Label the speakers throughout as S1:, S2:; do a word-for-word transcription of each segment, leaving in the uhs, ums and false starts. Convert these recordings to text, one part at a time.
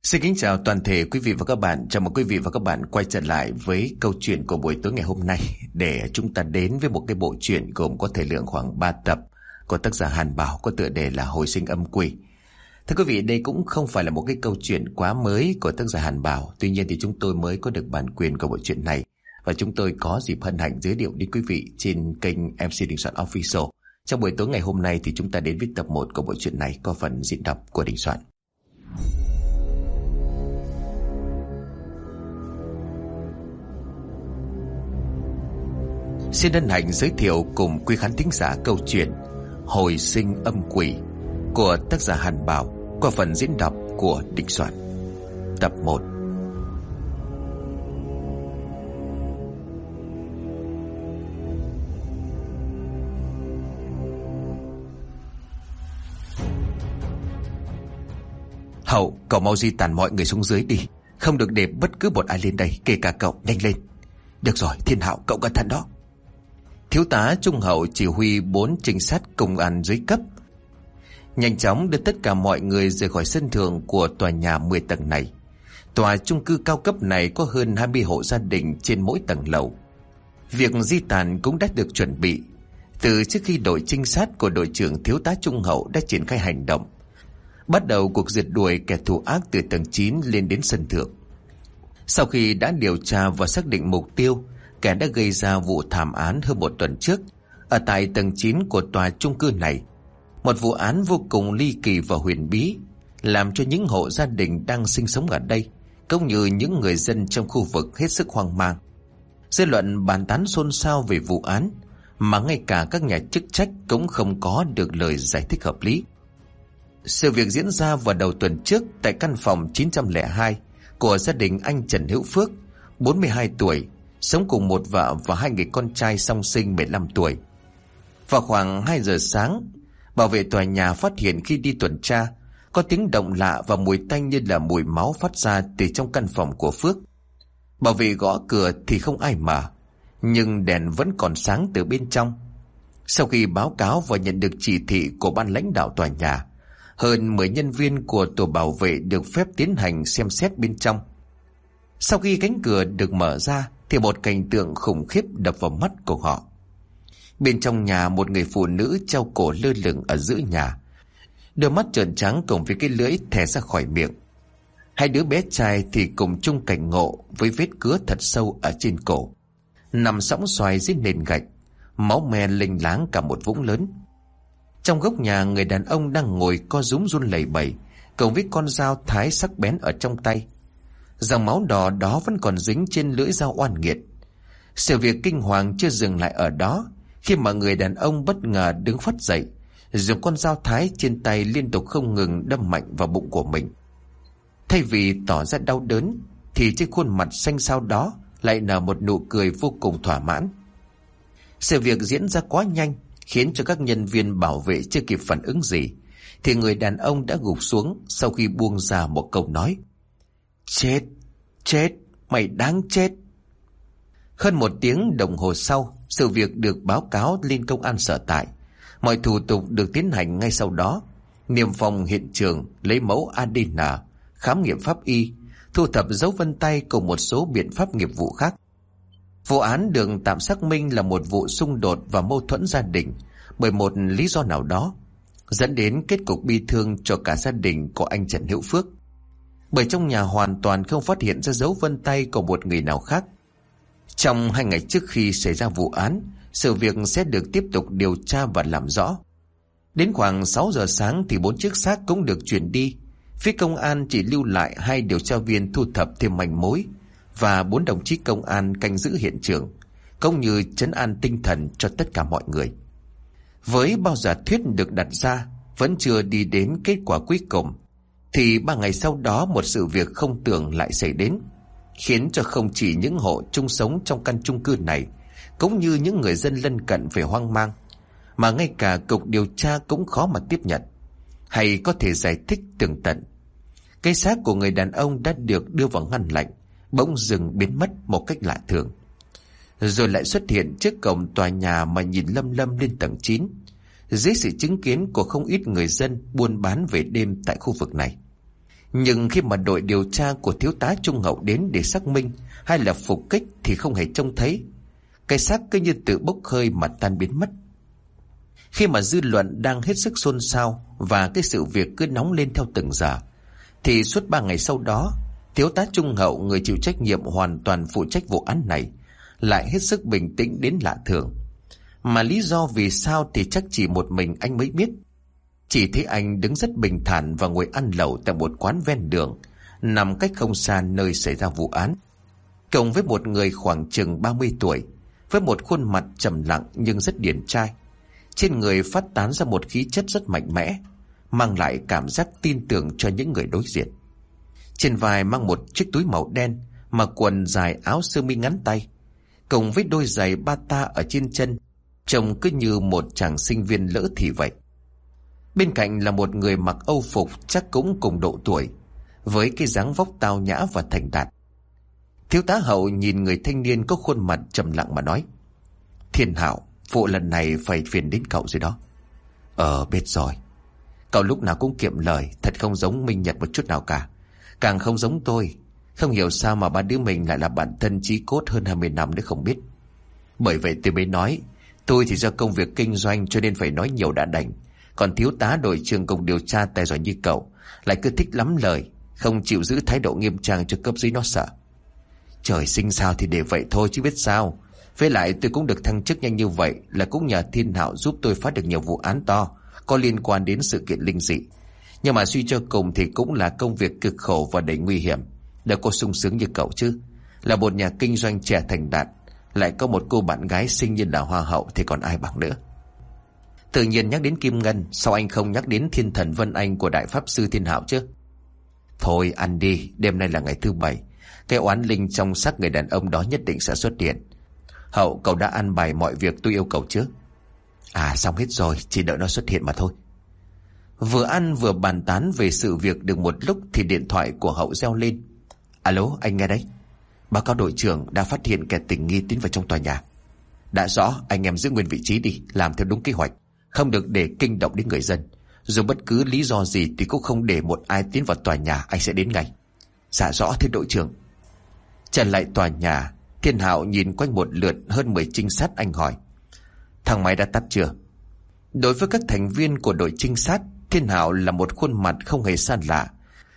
S1: Xin kính chào toàn thể quý vị và các bạn. Chào mừng quý vị và các bạn quay trở lại với câu chuyện của buổi tối ngày hôm nay, để chúng ta đến với một cái bộ truyện gồm có thời lượng khoảng ba tập của tác giả Hàn Bảo, có tựa đề là Hồi sinh âm quỷ. Thưa quý vị, đây cũng không phải là một cái câu chuyện quá mới của tác giả Hàn Bảo. Tuy nhiên thì chúng tôi mới có được bản quyền của bộ truyện này, và chúng tôi có dịp hân hạnh giới thiệu đến quý vị trên kênh em xê Đình Soạn Official. Trong buổi tối ngày hôm nay thì chúng ta đến với tập một của bộ truyện này, có phần diễn đọc của Đình Soạn. Xin hân hạnh giới thiệu cùng quý khán thính giả câu chuyện Hồi sinh âm quỷ của tác giả Hàn Bảo qua phần diễn đọc của Đình Soạn. Tập một. Hậu, cậu mau di tản mọi người xuống dưới đi, không được để bất cứ một ai lên đây, kể cả cậu. Nhanh lên. Được rồi, Thiên Hạo, cậu cẩn thận đó. Thiếu tá Trung Hậu chỉ huy bốn trinh sát công an dưới cấp nhanh chóng đưa tất cả mọi người rời khỏi sân thượng của tòa nhà mười tầng này. Tòa chung cư cao cấp này có hơn hai mươi hộ gia đình trên mỗi tầng lầu. Việc di tản cũng đã được chuẩn bị từ trước khi đội trinh sát của đội trưởng thiếu tá Trung Hậu đã triển khai hành động, bắt đầu cuộc rượt đuổi kẻ thù ác từ tầng chín lên đến sân thượng. Sau khi đã điều tra và xác định mục tiêu, kẻ đã gây ra vụ thảm án hơn một tuần trước ở tại tầng chín của tòa chung cư này, một vụ án vô cùng ly kỳ và huyền bí, làm cho những hộ gia đình đang sinh sống ở đây cũng như những người dân trong khu vực hết sức hoang mang. Dư luận bàn tán xôn xao về vụ án, mà ngay cả các nhà chức trách cũng không có được lời giải thích hợp lý. Sự việc diễn ra vào đầu tuần trước tại căn phòng chín không hai của gia đình anh Trần Hữu Phước, bốn mươi hai tuổi, sống cùng một vợ và hai người con trai song sinh mười lăm tuổi. Vào khoảng hai giờ sáng, bảo vệ tòa nhà phát hiện khi đi tuần tra có tiếng động lạ và mùi tanh như là mùi máu phát ra từ trong căn phòng của Phước. Bảo vệ gõ cửa thì không ai mở, nhưng đèn vẫn còn sáng từ bên trong. Sau khi báo cáo và nhận được chỉ thị của ban lãnh đạo tòa nhà, hơn mười nhân viên của tổ bảo vệ được phép tiến hành xem xét bên trong. Sau khi cánh cửa được mở ra thì một cảnh tượng khủng khiếp đập vào mắt của họ. Bên trong nhà, một người phụ nữ treo cổ lơ lửng ở giữa nhà, đôi mắt trợn trắng cùng với cái lưỡi thè ra khỏi miệng. Hai đứa bé trai thì cùng chung cảnh ngộ với vết cứa thật sâu ở trên cổ, nằm sõng xoài dưới nền gạch, máu me lênh láng cả một vũng lớn. Trong góc nhà, người đàn ông đang ngồi co rúm run lẩy bẩy cùng với con dao thái sắc bén ở trong tay. Dòng máu đỏ đó vẫn còn dính trên lưỡi dao oan nghiệt. Sự việc kinh hoàng chưa dừng lại ở đó, khi mà người đàn ông bất ngờ đứng phắt dậy, dùng con dao thái trên tay liên tục không ngừng đâm mạnh vào bụng của mình. Thay vì tỏ ra đau đớn thì trên khuôn mặt xanh xao đó lại nở một nụ cười vô cùng thỏa mãn. Sự việc diễn ra quá nhanh, khiến cho các nhân viên bảo vệ chưa kịp phản ứng gì thì người đàn ông đã gục xuống sau khi buông ra một câu nói: Chết, chết, mày đáng chết. Hơn một tiếng đồng hồ sau, sự việc được báo cáo lên công an sở tại. Mọi thủ tục được tiến hành ngay sau đó: niêm phong hiện trường, lấy mẫu a đê en, khám nghiệm pháp y, thu thập dấu vân tay cùng một số biện pháp nghiệp vụ khác. Vụ án được tạm xác minh là một vụ xung đột và mâu thuẫn gia đình bởi một lý do nào đó, dẫn đến kết cục bi thương cho cả gia đình của anh Trần Hữu Phước. Bởi trong nhà hoàn toàn không phát hiện ra dấu vân tay của một người nào khác. Trong hai ngày trước khi xảy ra vụ án, sự việc sẽ được tiếp tục điều tra và làm rõ. Đến khoảng sáu giờ sáng thì bốn chiếc xác cũng được chuyển đi. Phía công an chỉ lưu lại hai điều tra viên thu thập thêm manh mối và bốn đồng chí công an canh giữ hiện trường, cũng như trấn an tinh thần cho tất cả mọi người. Với bao giả thuyết được đặt ra vẫn chưa đi đến kết quả cuối cùng, thì ba ngày sau đó một sự việc không tưởng lại xảy đến, khiến cho không chỉ những hộ chung sống trong căn chung cư này cũng như những người dân lân cận phải hoang mang, mà ngay cả cục điều tra cũng khó mà tiếp nhận hay có thể giải thích tường tận. Cái xác của người đàn ông đã được đưa vào ngăn lạnh bỗng dừng biến mất một cách lạ thường, rồi lại xuất hiện trước cổng tòa nhà mà nhìn lâm lâm lên tầng chín, dưới sự chứng kiến của không ít người dân buôn bán về đêm tại khu vực này. Nhưng khi mà đội điều tra của thiếu tá Trung Hậu đến để xác minh hay là phục kích thì không hề trông thấy. Cái xác cứ như tự bốc hơi mà tan biến mất. Khi mà dư luận đang hết sức xôn xao và cái sự việc cứ nóng lên theo từng giờ, thì suốt ba ngày sau đó, thiếu tá Trung Hậu, người chịu trách nhiệm hoàn toàn phụ trách vụ án này, lại hết sức bình tĩnh đến lạ thường. Mà lý do vì sao thì chắc chỉ một mình anh mới biết. Chỉ thấy anh đứng rất bình thản và ngồi ăn lẩu tại một quán ven đường, nằm cách không xa nơi xảy ra vụ án, cộng với một người khoảng chừng ba mươi tuổi, với một khuôn mặt trầm lặng nhưng rất điển trai. Trên người phát tán ra một khí chất rất mạnh mẽ, mang lại cảm giác tin tưởng cho những người đối diện. Trên vai mang một chiếc túi màu đen, mà quần dài áo sơ mi ngắn tay, cùng với đôi giày bata ở trên chân, trông cứ như một chàng sinh viên lỡ thì vậy. Bên cạnh là một người mặc âu phục chắc cũng cùng độ tuổi, với cái dáng vóc tao nhã và thành đạt. Thiếu tá Hậu nhìn người thanh niên có khuôn mặt trầm lặng mà nói: "Thiên Hạo, vụ lần này phải phiền đến cậu rồi đó." "Ờ, biết rồi. Cậu lúc nào cũng kiệm lời, thật không giống Minh Nhật một chút nào cả. Càng không giống tôi. Không hiểu sao mà ba đứa mình lại là bạn thân chí cốt hơn hai mươi năm nữa không biết. Bởi vậy tôi mới nói, tôi thì do công việc kinh doanh cho nên phải nói nhiều đã đành. Còn thiếu tá đội trưởng cùng điều tra tài giỏi như cậu lại cứ thích lắm lời, không chịu giữ thái độ nghiêm trang cho cấp dưới nó sợ." "Trời sinh sao thì để vậy thôi chứ biết sao. Với lại tôi cũng được thăng chức nhanh như vậy là cũng nhờ Thiên Hạo giúp tôi phá được nhiều vụ án to có liên quan đến sự kiện linh dị. Nhưng mà suy cho cùng thì cũng là công việc cực khổ và đầy nguy hiểm. Đâu có sung sướng như cậu chứ. Là một nhà kinh doanh trẻ thành đạt, lại có một cô bạn gái xinh như là hoa hậu thì còn ai bằng nữa." "Tự nhiên nhắc đến Kim Ngân, sao anh không nhắc đến thiên thần Vân Anh của Đại Pháp Sư Thiên Hạo chứ?" "Thôi ăn đi, đêm nay là ngày thứ bảy. Cái oán linh trong xác người đàn ông đó nhất định sẽ xuất hiện. Hậu, cậu đã ăn bài mọi việc tôi yêu cầu chứ?" "À, xong hết rồi, chỉ đợi nó xuất hiện mà thôi." Vừa ăn vừa bàn tán về sự việc được một lúc thì điện thoại của Hậu reo lên. "Alo, anh nghe đấy. Báo cáo đội trưởng đã phát hiện kẻ tình nghi tiến vào trong tòa nhà." "Đã rõ, anh em giữ nguyên vị trí đi, làm theo đúng kế hoạch, không được để kinh động đến người dân. Dù bất cứ lý do gì thì cũng không để một ai tiến vào tòa nhà, anh sẽ đến ngay." "Dạ rõ thưa đội trưởng." Trở lại tòa nhà, Thiên Hạo nhìn quanh một lượt hơn mười trinh sát, anh hỏi: "Thang máy đã tắt chưa?" Đối với các thành viên của đội trinh sát, Thiên Hạo là một khuôn mặt không hề xa lạ,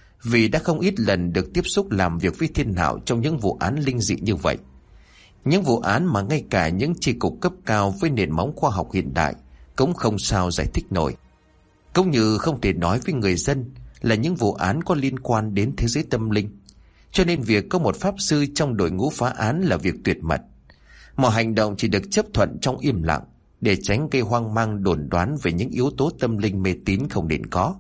S1: vì đã không ít lần được tiếp xúc làm việc với Thiên Hạo trong những vụ án linh dị như vậy. Những vụ án mà ngay cả những chi cục cấp cao với nền móng khoa học hiện đại cũng không sao giải thích nổi. Cũng như không thể nói với người dân là những vụ án có liên quan đến thế giới tâm linh. Cho nên việc có một pháp sư trong đội ngũ phá án là việc tuyệt mật. Mọi hành động chỉ được chấp thuận trong im lặng, để tránh gây hoang mang đồn đoán về những yếu tố tâm linh mê tín không nên có.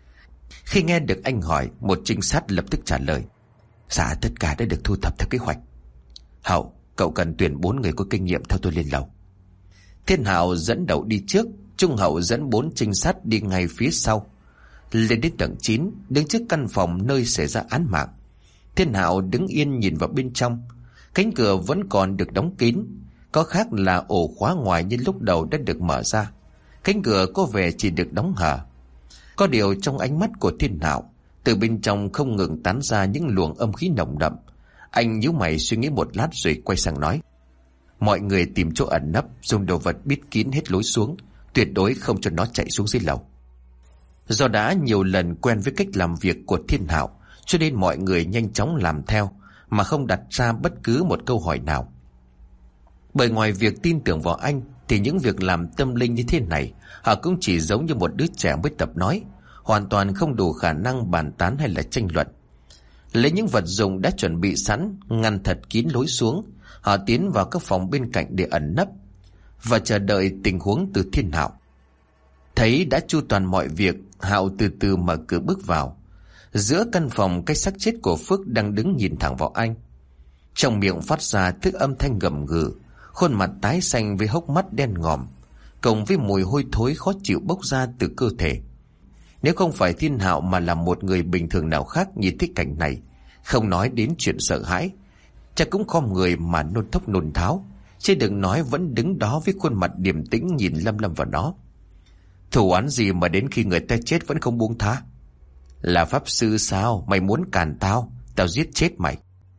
S1: Khi nghe được anh hỏi, một trinh sát lập tức trả lời: "Dạ, tất cả đã được thu thập theo kế hoạch. Hậu, cậu cần tuyển bốn người có kinh nghiệm theo tôi lên lầu." Thiên Hạo dẫn đầu đi trước, Trung Hậu dẫn bốn trinh sát đi ngay phía sau. Lên đến tầng chín, đứng trước căn phòng nơi xảy ra án mạng. Thiên Hạo đứng yên nhìn vào bên trong. Cánh cửa vẫn còn được đóng kín, có khác là ổ khóa ngoài như lúc đầu đã được mở ra. Cánh cửa có vẻ chỉ được đóng hở. Có điều trong ánh mắt của Thiên Hạo, từ bên trong không ngừng tán ra những luồng âm khí nồng đậm. Anh nhíu mày suy nghĩ một lát rồi quay sang nói: "Mọi người tìm chỗ ẩn nấp, dùng đồ vật bít kín hết lối xuống, tuyệt đối không cho nó chạy xuống dưới lầu." Do đã nhiều lần quen với cách làm việc của Thiên Hạo, cho nên mọi người nhanh chóng làm theo mà không đặt ra bất cứ một câu hỏi nào. Bởi ngoài việc tin tưởng vào anh thì những việc làm tâm linh như thế này họ cũng chỉ giống như một đứa trẻ mới tập nói, hoàn toàn không đủ khả năng bàn tán hay là tranh luận. Lấy những vật dụng đã chuẩn bị sẵn, ngăn thật kín lối xuống, họ tiến vào các phòng bên cạnh để ẩn nấp và chờ đợi tình huống từ Thiên Hạo. Thấy đã chu toàn mọi việc, Hạo từ từ mở cửa bước vào. Giữa căn phòng, cái xác chết của Phước đang đứng nhìn thẳng vào anh. Trong miệng phát ra thứ âm thanh gầm gừ, khuôn mặt tái xanh với hốc mắt đen ngòm, cộng với mùi hôi thối khó chịu bốc ra từ cơ thể. Nếu không phải Thiên Hạo mà là một người bình thường nào khác nhìn thấy cảnh này, không nói đến chuyện sợ hãi, chắc cũng khom người mà nôn thốc nôn tháo, chứ đừng nói vẫn đứng đó với khuôn mặt điềm tĩnh nhìn lâm lâm vào nó. Thủ án gì mà đến khi người ta chết vẫn không buông tha? Là pháp sư sao? Mày muốn cản tao? Tao giết chết mày.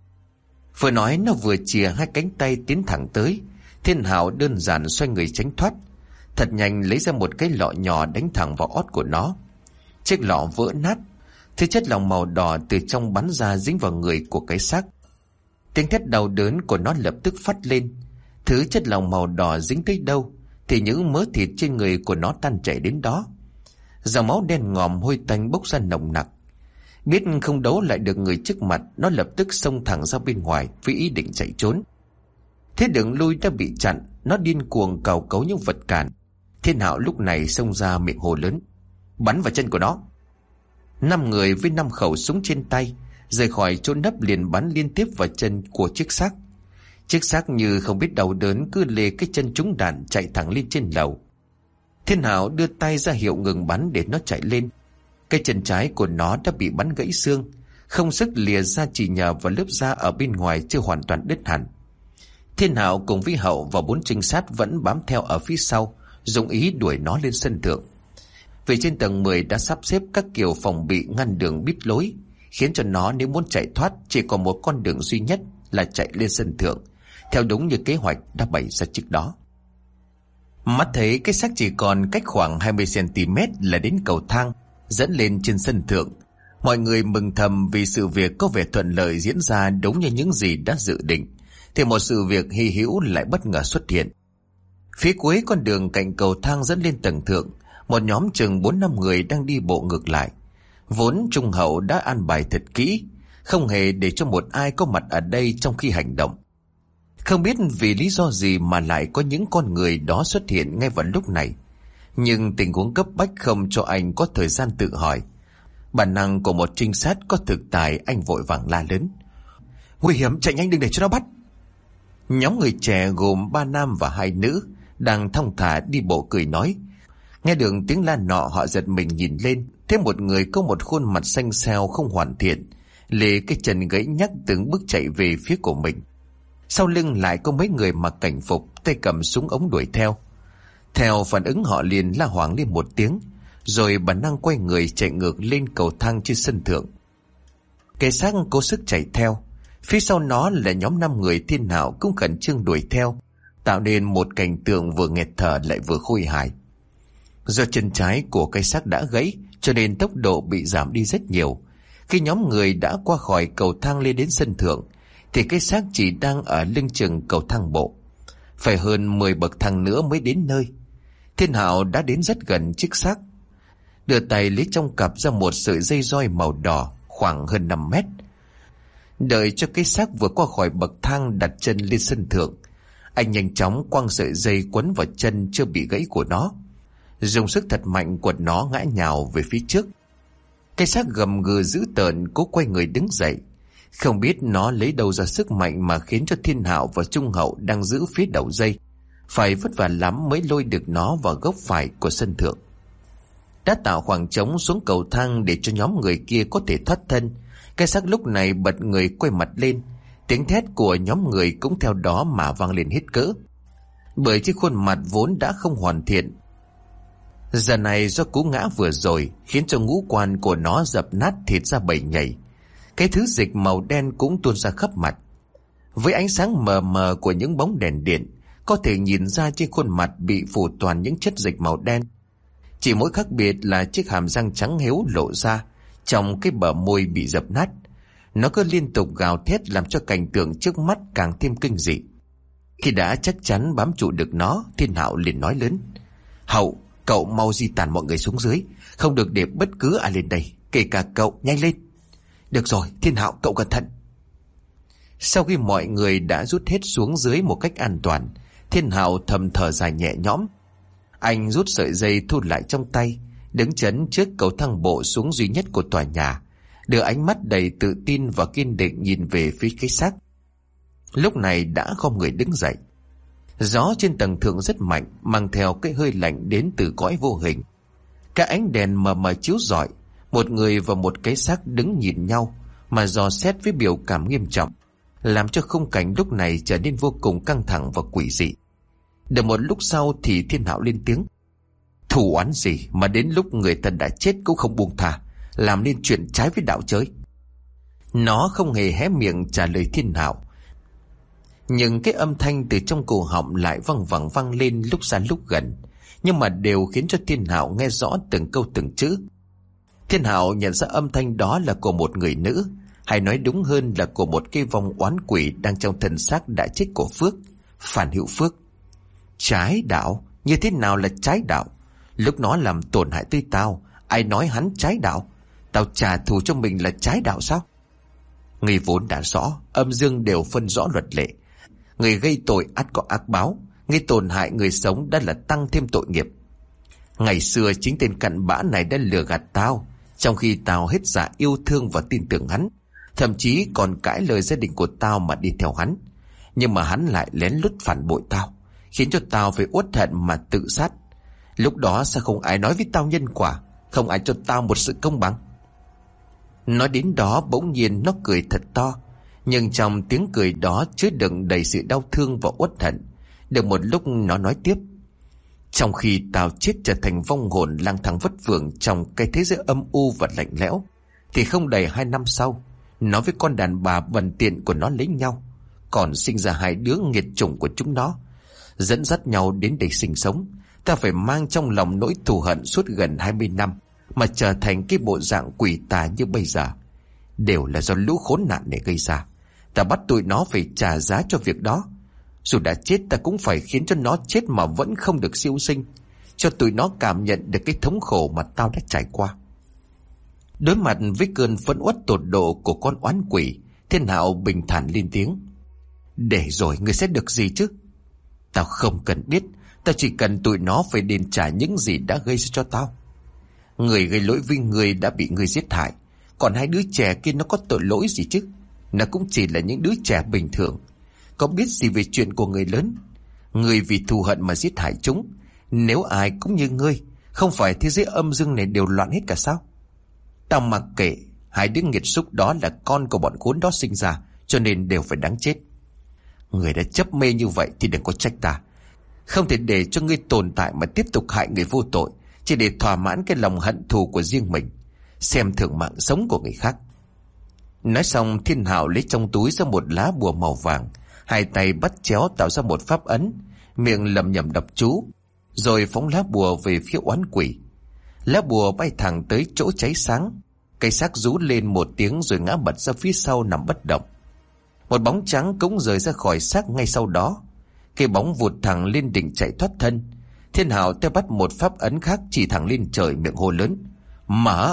S1: Vừa nói nó vừa chìa hai cánh tay tiến thẳng tới. Thiên Hạo đơn giản xoay người tránh thoát, thật nhanh lấy ra một cái lọ nhỏ đánh thẳng vào ót của nó. Chiếc lọ vỡ nát, thứ chất lỏng màu đỏ từ trong bắn ra dính vào người của cái xác. Tiếng thét đau đớn của nó lập tức phát lên. Thứ chất lỏng màu đỏ dính tới đâu thì những mớ thịt trên người của nó tan chảy đến đó. Dòng máu đen ngòm hôi tanh bốc ra nồng nặc. Biết không đấu lại được người trước mặt, nó lập tức xông thẳng ra bên ngoài với ý định chạy trốn. Thế đường lui đã bị chặn, nó điên cuồng cào cấu những vật cản. Thiên Hạo lúc này xông ra miệng hồ lớn: bắn vào chân của nó. Năm người với năm khẩu súng trên tay rời khỏi chỗ nấp liền bắn liên tiếp vào chân của chiếc xác. Chiếc xác như không biết đau đớn cứ lê cái chân trúng đạn chạy thẳng lên trên lầu. Thiên Hạo đưa tay ra hiệu ngừng bắn để nó chạy lên. Cái chân trái của nó đã bị bắn gãy xương, không sức lìa ra chỉ nhờ vào lớp da ở bên ngoài chưa hoàn toàn đứt hẳn. Thiên Hạo cùng với Hậu và bốn trinh sát vẫn bám theo ở phía sau, dùng ý đuổi nó lên sân thượng. Vì trên tầng mười đã sắp xếp các kiểu phòng bị ngăn đường bít lối, khiến cho nó nếu muốn chạy thoát chỉ còn một con đường duy nhất là chạy lên sân thượng, theo đúng như kế hoạch đã bày ra trước đó. Mắt thấy cái xác chỉ còn cách khoảng hai mươi xăng-ti-mét là đến cầu thang dẫn lên trên sân thượng. Mọi người mừng thầm vì sự việc có vẻ thuận lợi diễn ra đúng như những gì đã dự định. Thì một sự việc hy hữu lại bất ngờ xuất hiện. Phía cuối con đường cạnh cầu thang dẫn lên tầng thượng, một nhóm chừng bốn năm người đang đi bộ ngược lại. Vốn Trung Hậu đã an bài thật kỹ, không hề để cho một ai có mặt ở đây trong khi hành động. Không biết vì lý do gì mà lại có những con người đó xuất hiện ngay vào lúc này. Nhưng tình huống cấp bách không cho anh có thời gian tự hỏi. Bản năng của một trinh sát có thực tài, anh vội vàng la lớn: nguy hiểm, chạy nhanh đừng để cho nó bắt. Nhóm người trẻ gồm ba nam và hai nữ đang thong thả đi bộ cười nói. Nghe được tiếng la nọ, họ giật mình nhìn lên, thấy một người có một khuôn mặt xanh xao không hoàn thiện, lê cái chân gãy nhắc từng bước chạy về phía của mình. Sau lưng lại có mấy người mặc cảnh phục, tay cầm súng ống đuổi theo. Theo phản ứng họ liền la hoảng lên một tiếng, rồi bản năng quay người chạy ngược lên cầu thang trên sân thượng. Cái xác cố sức chạy theo, phía sau nó là nhóm năm người Thiên Hạo cũng khẩn trương đuổi theo, tạo nên một cảnh tượng vừa nghẹt thở lại vừa khôi hài. Do chân trái của cái xác đã gãy cho nên tốc độ bị giảm đi rất nhiều. Khi nhóm người đã qua khỏi cầu thang lên đến sân thượng thì cái xác chỉ đang ở lưng chừng cầu thang bộ. Phải hơn mười bậc thang nữa mới đến nơi. Thiên Hạo đã đến rất gần chiếc xác, đưa tay lấy trong cặp ra một sợi dây roi màu đỏ khoảng hơn năm mét. Đợi cho cái xác vừa qua khỏi bậc thang đặt chân lên sân thượng, anh nhanh chóng quăng sợi dây quấn vào chân chưa bị gãy của nó, dùng sức thật mạnh quật nó ngã nhào về phía trước. Cái xác gầm gừ dữ tợn cố quay người đứng dậy. Không biết nó lấy đâu ra sức mạnh mà khiến cho Thiên Hạo và Trung Hậu đang giữ phía đầu dây phải vất vả lắm mới lôi được nó vào góc phải của sân thượng. Đã tạo khoảng trống xuống cầu thang để cho nhóm người kia có thể thoát thân. Cái xác lúc này bật người quay mặt lên, tiếng thét của nhóm người cũng theo đó mà vang lên hết cỡ. Bởi chiếc khuôn mặt vốn đã không hoàn thiện, giờ này do cú ngã vừa rồi khiến cho ngũ quan của nó dập nát thịt ra bầy nhảy. Cái thứ dịch màu đen cũng tuôn ra khắp mặt. Với ánh sáng mờ mờ của những bóng đèn điện, có thể nhìn ra trên khuôn mặt bị phủ toàn những chất dịch màu đen. Chỉ mỗi khác biệt là chiếc hàm răng trắng héo lộ ra trong cái bờ môi bị dập nát. Nó cứ liên tục gào thét làm cho cảnh tượng trước mắt càng thêm kinh dị. Khi đã chắc chắn bám trụ được nó, Thiên Hạo liền nói lớn: Hậu, cậu mau di tản mọi người xuống dưới, không được để bất cứ ai lên đây, kể cả cậu, nhanh lên. Được rồi, Thiên Hạo, cậu cẩn thận. Sau khi mọi người đã rút hết xuống dưới một cách an toàn, Thiên Hạo thầm thở dài nhẹ nhõm. Anh rút sợi dây thu lại trong tay, đứng chắn trước cầu thang bộ xuống duy nhất của tòa nhà, đưa ánh mắt đầy tự tin và kiên định nhìn về phía cái xác. Lúc này đã không người đứng dậy. Gió trên tầng thượng rất mạnh, mang theo cái hơi lạnh đến từ cõi vô hình. Các ánh đèn mờ mờ chiếu rọi, một người và một cái xác đứng nhìn nhau mà dò xét với biểu cảm nghiêm trọng, làm cho khung cảnh lúc này trở nên vô cùng căng thẳng và quỷ dị. Được một lúc sau thì Thiên Hạo lên tiếng: Thù oán gì mà đến lúc người thân đã chết cũng không buông thà, làm nên chuyện trái với đạo giới. Nó không hề hé miệng trả lời Thiên Hạo, nhưng cái âm thanh từ trong cổ họng lại văng vẳng vang lên lúc xa lúc gần, nhưng mà đều khiến cho Thiên Hạo nghe rõ từng câu từng chữ. Thiên Hạo nhận ra âm thanh đó là của một người nữ, hay nói đúng hơn là của một cái vong oán quỷ đang trong thân xác đã chết của Phước, Phan Hữu Phước. Trái đạo? Như thế nào là trái đạo? Lúc nó làm tổn hại tới tao, ai nói hắn trái đạo? Tao trả thù cho mình là trái đạo sao? Người vốn đã rõ, âm dương đều phân rõ luật lệ. Người gây tội ắt có ác báo, người tổn hại người sống đã là tăng thêm tội nghiệp. Ngày xưa chính tên cặn bã này đã lừa gạt tao, trong khi tao hết dạ yêu thương và tin tưởng hắn, thậm chí còn cãi lời gia đình của tao mà đi theo hắn. Nhưng mà hắn lại lén lút phản bội tao, khiến cho tao phải uất hận mà tự sát. Lúc đó sao không ai nói với tao nhân quả, không ai cho tao một sự công bằng? Nói đến đó bỗng nhiên nó cười thật to, nhưng trong tiếng cười đó chứa đựng đầy sự đau thương và uất hận. Được một lúc nó nói tiếp: trong khi tao chết trở thành vong hồn lang thang vất vưởng trong cái thế giới âm u và lạnh lẽo, thì không đầy hai năm sau, nó với con đàn bà bần tiện của nó lấy nhau, còn sinh ra hai đứa nghiệt chủng của chúng nó, dẫn dắt nhau đến đây sinh sống. Ta phải mang trong lòng nỗi thù hận suốt gần hai mươi năm mà trở thành cái bộ dạng quỷ tà như bây giờ, đều là do lũ khốn nạn này gây ra. Ta bắt tụi nó phải trả giá cho việc đó. Dù đã chết ta cũng phải khiến cho nó chết mà vẫn không được siêu sinh, cho tụi nó cảm nhận được cái thống khổ mà tao đã trải qua. Đối mặt với cơn phẫn uất tột độ của con oán quỷ, Thiên Hạo bình thản lên tiếng: để rồi ngươi sẽ được gì chứ? Tao không cần biết, tao chỉ cần tụi nó phải đền trả những gì đã gây ra cho tao. Người gây lỗi với người đã bị người giết hại, còn hai đứa trẻ kia nó có tội lỗi gì chứ? Nó cũng chỉ là những đứa trẻ bình thường, có biết gì về chuyện của người lớn. Người vì thù hận mà giết hại chúng. Nếu ai cũng như ngươi, không phải thế giới âm dương này đều loạn hết cả sao? Tao mặc kệ, hai đứa nghiệt xúc đó là con của bọn khốn đó sinh ra, cho nên đều phải đáng chết. Người đã chấp mê như vậy thì đừng có trách ta. Không thể để cho ngươi tồn tại mà tiếp tục hại người vô tội, chỉ để thỏa mãn cái lòng hận thù của riêng mình, xem thường mạng sống của người khác. Nói xong, Thiên Hạo lấy trong túi ra một lá bùa màu vàng, hai tay bắt chéo tạo ra một pháp ấn, miệng lẩm nhẩm đọc chú, rồi phóng lá bùa về phía oán quỷ. Lá bùa bay thẳng tới chỗ cháy sáng, cây xác rú lên một tiếng rồi ngã bật ra phía sau nằm bất động. Một bóng trắng cũng rời ra khỏi xác ngay sau đó. Cái bóng vụt thẳng lên định chạy thoát thân. Thiên Hạo tay bắt một pháp ấn khác chỉ thẳng lên trời, miệng hô lớn: mở!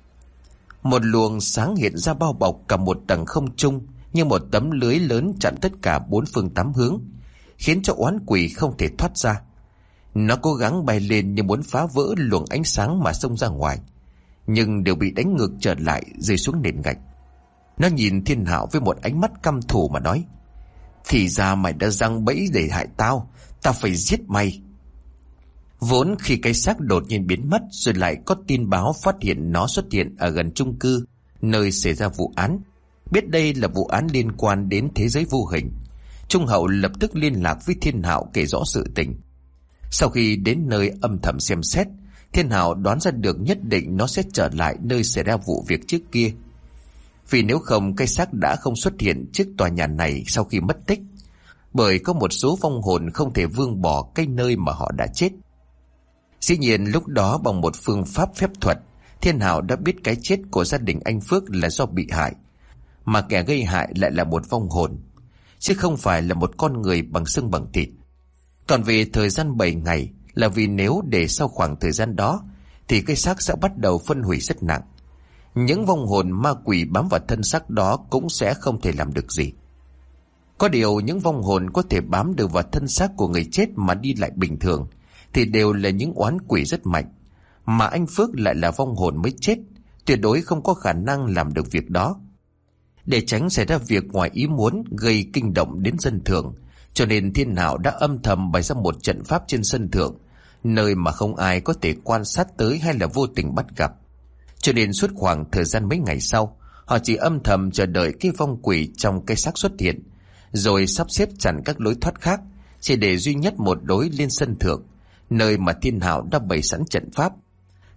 S1: Một luồng sáng hiện ra bao bọc cả một tầng không trung, như một tấm lưới lớn chặn tất cả bốn phương tám hướng, khiến cho oán quỷ không thể thoát ra. Nó cố gắng bay lên như muốn phá vỡ luồng ánh sáng mà xông ra ngoài, nhưng đều bị đánh ngược trở lại, rơi xuống nền gạch. Nó nhìn Thiên Hạo với một ánh mắt căm thù mà nói: thì ra mày đã giăng bẫy để hại tao, tao phải giết mày. Vốn khi cái xác đột nhiên biến mất, rồi lại có tin báo phát hiện nó xuất hiện ở gần chung cư nơi xảy ra vụ án. Biết đây là vụ án liên quan đến thế giới vô hình, Trung Hậu lập tức liên lạc với Thiên Hạo kể rõ sự tình. Sau khi đến nơi âm thầm xem xét, Thiên Hạo đoán ra được nhất định nó sẽ trở lại nơi xảy ra vụ việc trước kia. Vì nếu không, cái xác đã không xuất hiện trước tòa nhà này sau khi mất tích, bởi có một số vong hồn không thể vương bỏ cái nơi mà họ đã chết. Dĩ nhiên lúc đó bằng một phương pháp phép thuật, Thiên Hạo đã biết cái chết của gia đình anh Phước là do bị hại, mà kẻ gây hại lại là một vong hồn, chứ không phải là một con người bằng xương bằng thịt. Còn về thời gian bảy ngày là vì nếu để sau khoảng thời gian đó thì cái xác sẽ bắt đầu phân hủy rất nặng. Những vong hồn ma quỷ bám vào thân xác đó cũng sẽ không thể làm được gì. Có điều những vong hồn có thể bám được vào thân xác của người chết mà đi lại bình thường thì đều là những oán quỷ rất mạnh, mà anh Phước lại là vong hồn mới chết, tuyệt đối không có khả năng làm được việc đó. Để tránh xảy ra việc ngoài ý muốn gây kinh động đến dân thường, cho nên Thiên Hạo đã âm thầm bày ra một trận pháp trên sân thượng, nơi mà không ai có thể quan sát tới hay là vô tình bắt gặp. Cho nên suốt khoảng thời gian mấy ngày sau, họ chỉ âm thầm chờ đợi cái vong quỷ trong cái xác xuất hiện, rồi sắp xếp chặn các lối thoát khác, chỉ để duy nhất một lối lên sân thượng, nơi mà Thiên Hạo đã bày sẵn trận pháp.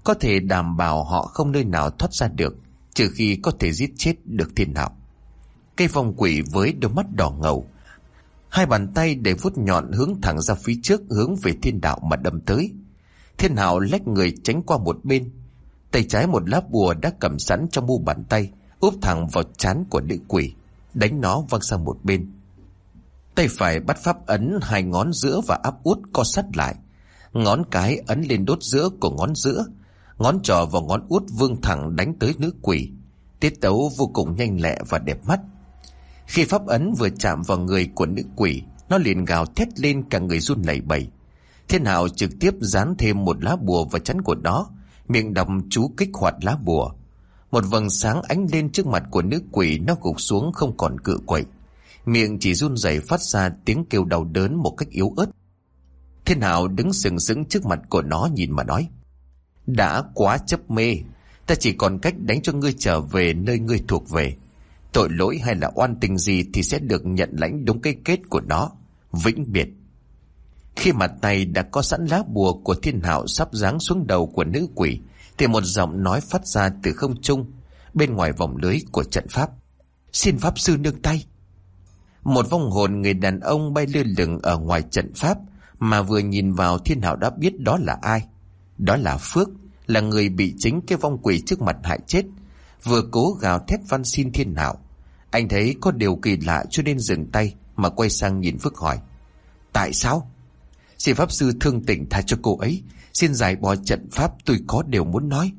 S1: có thể đảm bảo họ không nơi nào thoát ra được, trừ khi có thể giết chết được Thiên Hạo. Cây phong quỷ với đôi mắt đỏ ngầu, hai bàn tay để vuốt nhọn hướng thẳng ra phía trước, hướng về Thiên Đạo mà đâm tới. Thiên Hạo lách người tránh qua một bên, tay trái một lá bùa đã cầm sẵn trong mu bàn tay úp thẳng vào trán của nữ quỷ, đánh nó văng sang một bên. Tay phải bắt pháp ấn hai ngón giữa và áp út co sát lại, ngón cái ấn lên đốt giữa của ngón giữa, ngón trỏ và ngón út vươn thẳng đánh tới nữ quỷ. Tiết tấu vô cùng nhanh lẹ và đẹp mắt. Khi pháp ấn vừa chạm vào người của nữ quỷ, nó liền gào thét lên, cả người run lẩy bẩy. Thiên Hạo trực tiếp dán thêm một lá bùa vào trán của nó, miệng đọc chú kích hoạt lá bùa. Một vầng sáng ánh lên trước mặt của nữ quỷ, nó gục xuống không còn cự quậy, miệng chỉ run rẩy phát ra tiếng kêu đau đớn một cách yếu ớt. Thiên Hạo đứng sừng sững trước mặt của nó nhìn mà nói: đã quá chấp mê, ta chỉ còn cách đánh cho ngươi trở về nơi ngươi thuộc về. Tội lỗi hay là oan tình gì thì sẽ được nhận lãnh đúng cái kết của nó, vĩnh biệt. Khi mặt tay đã có sẵn lá bùa của Thiên Hạo sắp giáng xuống đầu của nữ quỷ, thì một giọng nói phát ra từ không trung bên ngoài vòng lưới của trận pháp: xin pháp sư nương tay. Một vong hồn người đàn ông bay lơ lửng ở ngoài trận pháp, mà vừa nhìn vào Thiên Hạo đã biết đó là ai. Đó là Phước, là người bị chính cái vong quỷ trước mặt hại chết, vừa cố gào thét van xin Thiên Hạo. Anh thấy có điều kỳ lạ cho nên dừng tay mà quay sang nhìn Phước hỏi: tại sao? Xin pháp sư thương tình tha cho cô ấy, xin giải bỏ trận pháp, tôi có điều muốn nói.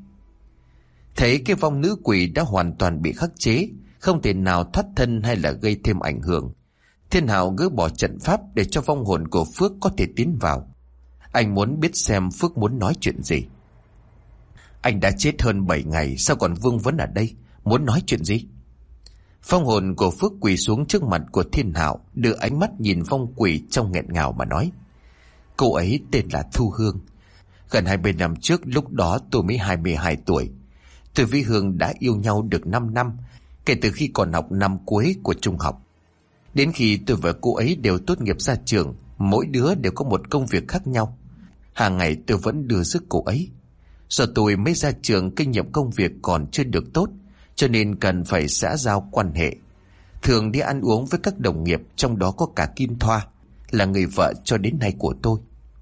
S1: Thấy cái vong nữ quỷ đã hoàn toàn bị khắc chế, không thể nào thoát thân hay là gây thêm ảnh hưởng, Thiên Hạo gỡ bỏ trận pháp để cho vong hồn của Phước có thể tiến vào. Anh muốn biết xem Phước muốn nói chuyện gì. Anh đã chết hơn bảy ngày, sao còn vương vấn ở đây, muốn nói chuyện gì? Vong hồn của Phước quỳ xuống trước mặt của Thiên Hạo, đưa ánh mắt nhìn vong quỷ trong nghẹn ngào mà nói: cô ấy tên là Thu Hương. Gần hai mươi năm trước, lúc đó tôi mới hai mươi hai tuổi. Tôi với Hương đã yêu nhau được năm năm, kể từ khi còn học năm cuối của trung học. Đến khi tôi và cô ấy đều tốt nghiệp ra trường, mỗi đứa đều có một công việc khác nhau. Hàng ngày tôi vẫn đưa rước cô ấy. Do tôi mới ra trường, kinh nghiệm công việc còn chưa được tốt, cho nên cần phải xã giao quan hệ. Thường đi ăn uống với các đồng nghiệp, trong đó có cả Kim Thoa, là người vợ cho đến nay của tôi.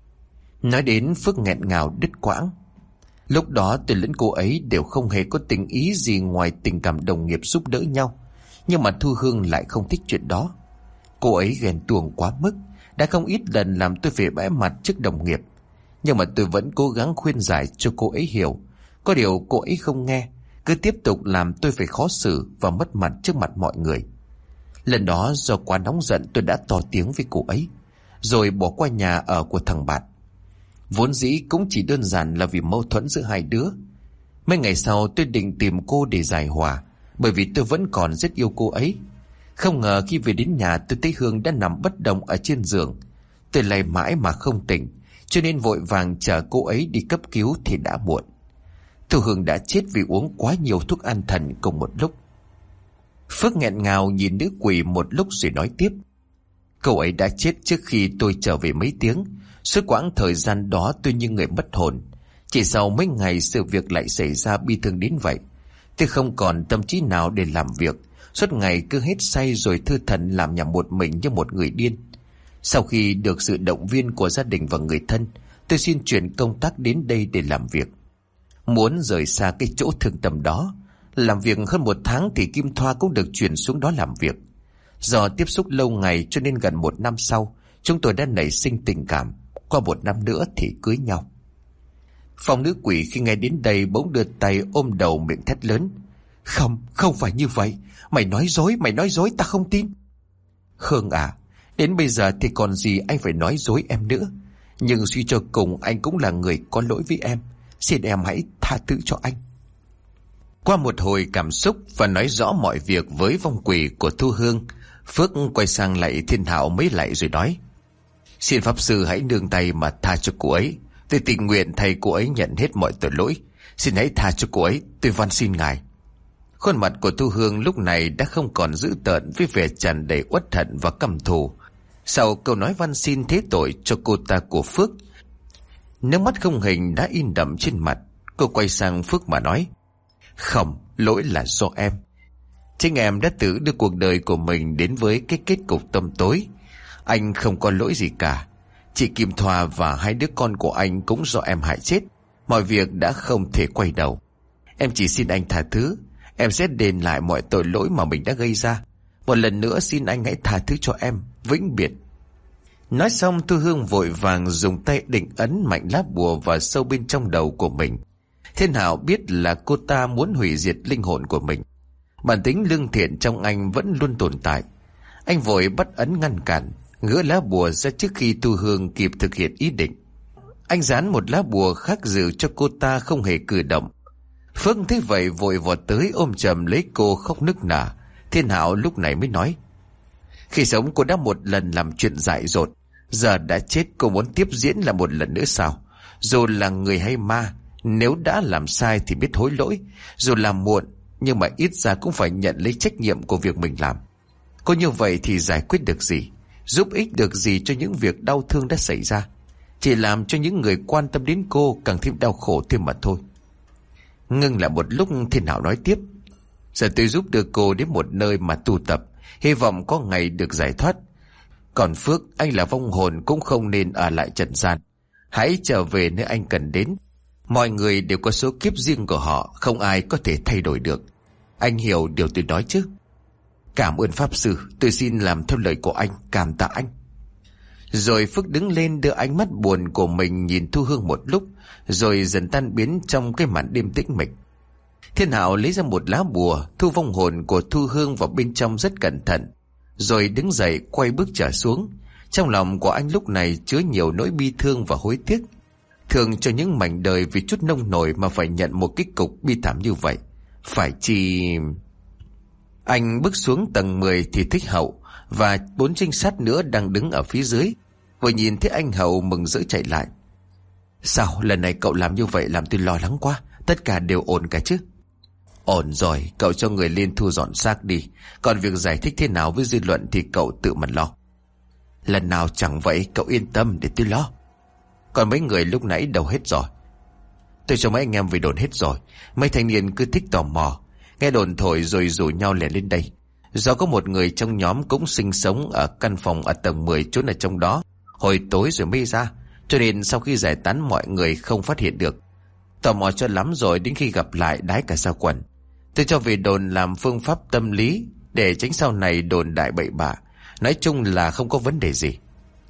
S1: Nói đến, Phước nghẹn ngào đứt quãng. Lúc đó tôi lẫn cô ấy đều không hề có tình ý gì ngoài tình cảm đồng nghiệp giúp đỡ nhau. Nhưng mà Thu Hương lại không thích chuyện đó. Cô ấy ghen tuông quá mức, đã không ít lần làm tôi phải bẽ mặt trước đồng nghiệp. Nhưng mà tôi vẫn cố gắng khuyên giải cho cô ấy hiểu. Có điều cô ấy không nghe, cứ tiếp tục làm tôi phải khó xử và mất mặt trước mặt mọi người. Lần đó do quá nóng giận, tôi đã to tiếng với cô ấy, rồi bỏ qua nhà ở của thằng bạn. Vốn dĩ cũng chỉ đơn giản là vì mâu thuẫn giữa hai đứa. Mấy ngày sau tôi định tìm cô để giải hòa, bởi vì tôi vẫn còn rất yêu cô ấy. Không ngờ khi về đến nhà, tôi thấy Hương đã nằm bất động ở trên giường. Tôi lay mãi mà không tỉnh, cho nên vội vàng chở cô ấy đi cấp cứu thì đã muộn. Thu Hương đã chết vì uống quá nhiều thuốc an thần cùng một lúc. Phước nghẹn ngào nhìn nữ quỷ một lúc rồi nói tiếp: cậu ấy đã chết trước khi tôi trở về mấy tiếng. Suốt quãng thời gian đó tôi như người mất hồn. Chỉ sau mấy ngày sự việc lại xảy ra bi thương đến vậy. Tôi không còn tâm trí nào để làm việc, suốt ngày cứ hết say rồi thư thần làm nhảm một mình như một người điên. Sau khi được sự động viên của gia đình và người thân, tôi xin chuyển công tác đến đây để làm việc. Muốn rời xa cái chỗ thương tâm đó. Làm việc hơn một tháng thì Kim Thoa cũng được chuyển xuống đó làm việc. Do tiếp xúc lâu ngày cho nên gần một năm sau, chúng tôi đã nảy sinh tình cảm. Qua một năm nữa thì cưới nhau. Phong nữ quỷ khi nghe đến đây bỗng đưa tay ôm đầu, miệng thét lớn: Không, không phải như vậy. Mày nói dối, mày nói dối, ta không tin. Hương à, đến bây giờ thì còn gì anh phải nói dối em nữa. Nhưng suy cho cùng anh cũng là người có lỗi với em. Xin em hãy tha thứ cho anh. Qua một hồi cảm xúc và nói rõ mọi việc với vong quỷ của Thu Hương, Phước quay sang lại Thiên Hạo mấy lại rồi nói: Xin pháp sư hãy nương tay mà tha cho cô ấy. Tôi tình nguyện thay cô ấy nhận hết mọi tội lỗi. Xin hãy tha cho cô ấy, tôi van xin ngài. Khuôn mặt của Thu Hương lúc này đã không còn dữ tợn, với vẻ tràn đầy uất hận và căm thù. Sau câu nói van xin thế tội cho cô ta của Phước, nước mắt không hình đã in đậm trên mặt. Cô quay sang Phước mà nói: Không, lỗi là do em. Chính em đã tự đưa cuộc đời của mình đến với cái kết cục tăm tối. Anh không có lỗi gì cả. Chị Kim Thoa và hai đứa con của anh cũng do em hại chết. Mọi việc đã không thể quay đầu. Em chỉ xin anh tha thứ. Em sẽ đền lại mọi tội lỗi mà mình đã gây ra. Một lần nữa xin anh hãy tha thứ cho em, vĩnh biệt. Nói xong Thu Hương vội vàng dùng tay định ấn mạnh lá bùa vào sâu bên trong đầu của mình. Thiên Hạo biết là cô ta muốn hủy diệt linh hồn của mình. Bản tính lương thiện trong anh vẫn luôn tồn tại. Anh vội bắt ấn ngăn cản, gỡ lá bùa ra trước khi Thu Hương kịp thực hiện ý định. Anh dán một lá bùa khác giữ cho cô ta không hề cử động. Phước thấy vậy vội vọt tới ôm chầm lấy cô khóc nức nở. Thiên Hạo lúc này mới nói: Khi sống cô đã một lần làm chuyện dại dột, giờ đã chết cô muốn tiếp diễn là một lần nữa sao? Dù là người hay ma, nếu đã làm sai thì biết hối lỗi. Dù làm muộn, nhưng mà ít ra cũng phải nhận lấy trách nhiệm của việc mình làm. Cô như vậy thì giải quyết được gì, giúp ích được gì cho những việc đau thương đã xảy ra? Chỉ làm cho những người quan tâm đến cô càng thêm đau khổ thêm mà thôi. Ngưng lại một lúc, Thiên Hạo nói tiếp: Giờ tôi giúp đưa cô đến một nơi mà tu tập, hy vọng có ngày được giải thoát. Còn Phước, anh là vong hồn cũng không nên ở lại trần gian. Hãy trở về nơi anh cần đến. Mọi người đều có số kiếp riêng của họ, không ai có thể thay đổi được. Anh hiểu điều tôi nói chứ? Cảm ơn Pháp Sư, tôi xin làm theo lời của anh, cảm tạ anh. Rồi Phước đứng lên đưa ánh mắt buồn của mình nhìn Thu Hương một lúc, rồi dần tan biến trong cái màn đêm tĩnh mịch. Thiên Hạo lấy ra một lá bùa, thu vong hồn của Thu Hương vào bên trong rất cẩn thận, rồi đứng dậy quay bước trở xuống. Trong lòng của anh lúc này chứa nhiều nỗi bi thương và hối tiếc. Thường cho những mảnh đời vì chút nông nổi mà phải nhận một kết cục bi thảm như vậy. Phải chi... Anh bước xuống tầng mười thì Thích Hậu và bốn trinh sát nữa đang đứng ở phía dưới. Vừa nhìn thấy anh Hậu mừng rỡ chạy lại. Sao lần này cậu làm như vậy làm tôi lo lắng quá. Tất cả đều ổn cả chứ? Ổn rồi, cậu cho người lên thu dọn xác đi. Còn việc giải thích thế nào với dư luận thì cậu tự mình lo. Lần nào chẳng vậy, cậu yên tâm để tôi lo. Còn mấy người lúc nãy đâu hết rồi? Tôi cho mấy anh em về đồn hết rồi. Mấy thanh niên cứ thích tò mò, nghe đồn thổi rồi rủ nhau lẻn lên đây. Do có một người trong nhóm cũng sinh sống ở căn phòng ở tầng mười, trốn ở trong đó hồi tối rồi mới ra, cho nên sau khi giải tán mọi người không phát hiện được. Tò mò cho lắm rồi, đến khi gặp lại đái cả sao quần. Tôi cho về đồn làm phương pháp tâm lý, để tránh sau này đồn đại bậy bạ. Nói chung là không có vấn đề gì.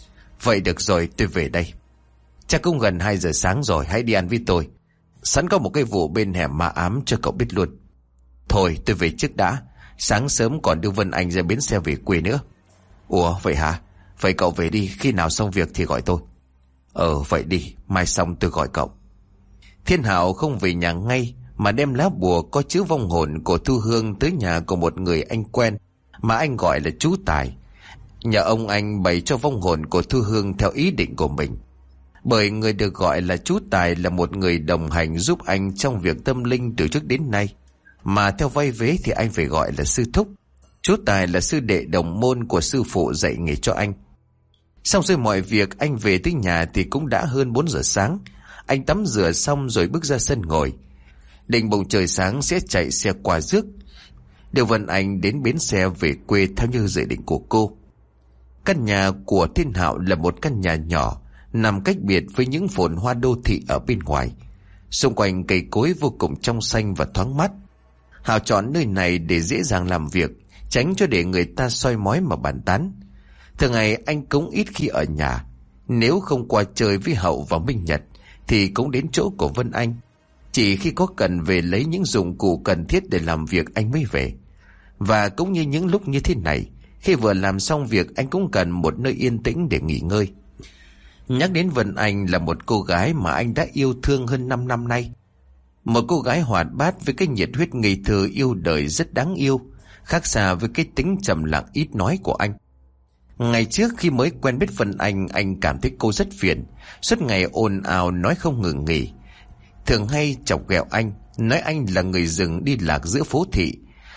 S1: Vậy được rồi, tôi về đây. Chắc cũng gần hai giờ sáng rồi, hãy đi ăn với tôi. Sẵn có một cái vụ bên hẻm ma ám cho cậu biết luôn. Thôi tôi về trước đã, sáng sớm còn đưa Vân Anh ra bến xe về quê nữa. Ủa vậy hả? Vậy cậu về đi, khi nào xong việc thì gọi tôi. Ờ vậy đi, mai xong tôi gọi cậu. Thiên Hạo không về nhà ngay, mà đem lá bùa có chứa vong hồn của Thu Hương tới nhà của một người anh quen mà anh gọi là chú Tài. Nhờ ông anh bày cho vong hồn của Thu Hương theo ý định của mình. Bởi người được gọi là chú Tài là một người đồng hành giúp anh trong việc tâm linh từ trước đến nay, mà theo vai vế thì anh phải gọi là sư thúc. Chú Tài là sư đệ đồng môn của sư phụ dạy nghề cho anh. Xong rồi mọi việc, anh về tới nhà thì cũng đã hơn bốn giờ sáng. Anh tắm rửa xong rồi bước ra sân ngồi, định bụng trời sáng sẽ chạy xe qua rước đưa Vân Anh đến bến xe về quê theo như dự định của cô. Căn nhà của Thiên Hạo là một căn nhà nhỏ, nằm cách biệt với những phồn hoa đô thị ở bên ngoài. Xung quanh cây cối vô cùng trong xanh và thoáng mát. Hạo chọn nơi này để dễ dàng làm việc, tránh cho để người ta soi mói mà bàn tán. Thường ngày anh cũng ít khi ở nhà. Nếu không qua chơi với Hậu và Minh Nhật thì cũng đến chỗ của Vân Anh. Chỉ khi có cần về lấy những dụng cụ cần thiết để làm việc anh mới về. Và cũng như những lúc như thế này, khi vừa làm xong việc anh cũng cần một nơi yên tĩnh để nghỉ ngơi. Nhắc đến Vân Anh là một cô gái mà anh đã yêu thương hơn năm năm nay. Một cô gái hoạt bát với cái nhiệt huyết ngây thơ yêu đời rất đáng yêu, khác xa với cái tính trầm lặng ít nói của anh. Ngày trước khi mới quen biết Vân Anh, anh cảm thấy cô rất phiền, suốt ngày ồn ào nói không ngừng nghỉ. Thường hay chọc ghẹo anh, nói anh là người rừng đi lạc giữa phố thị,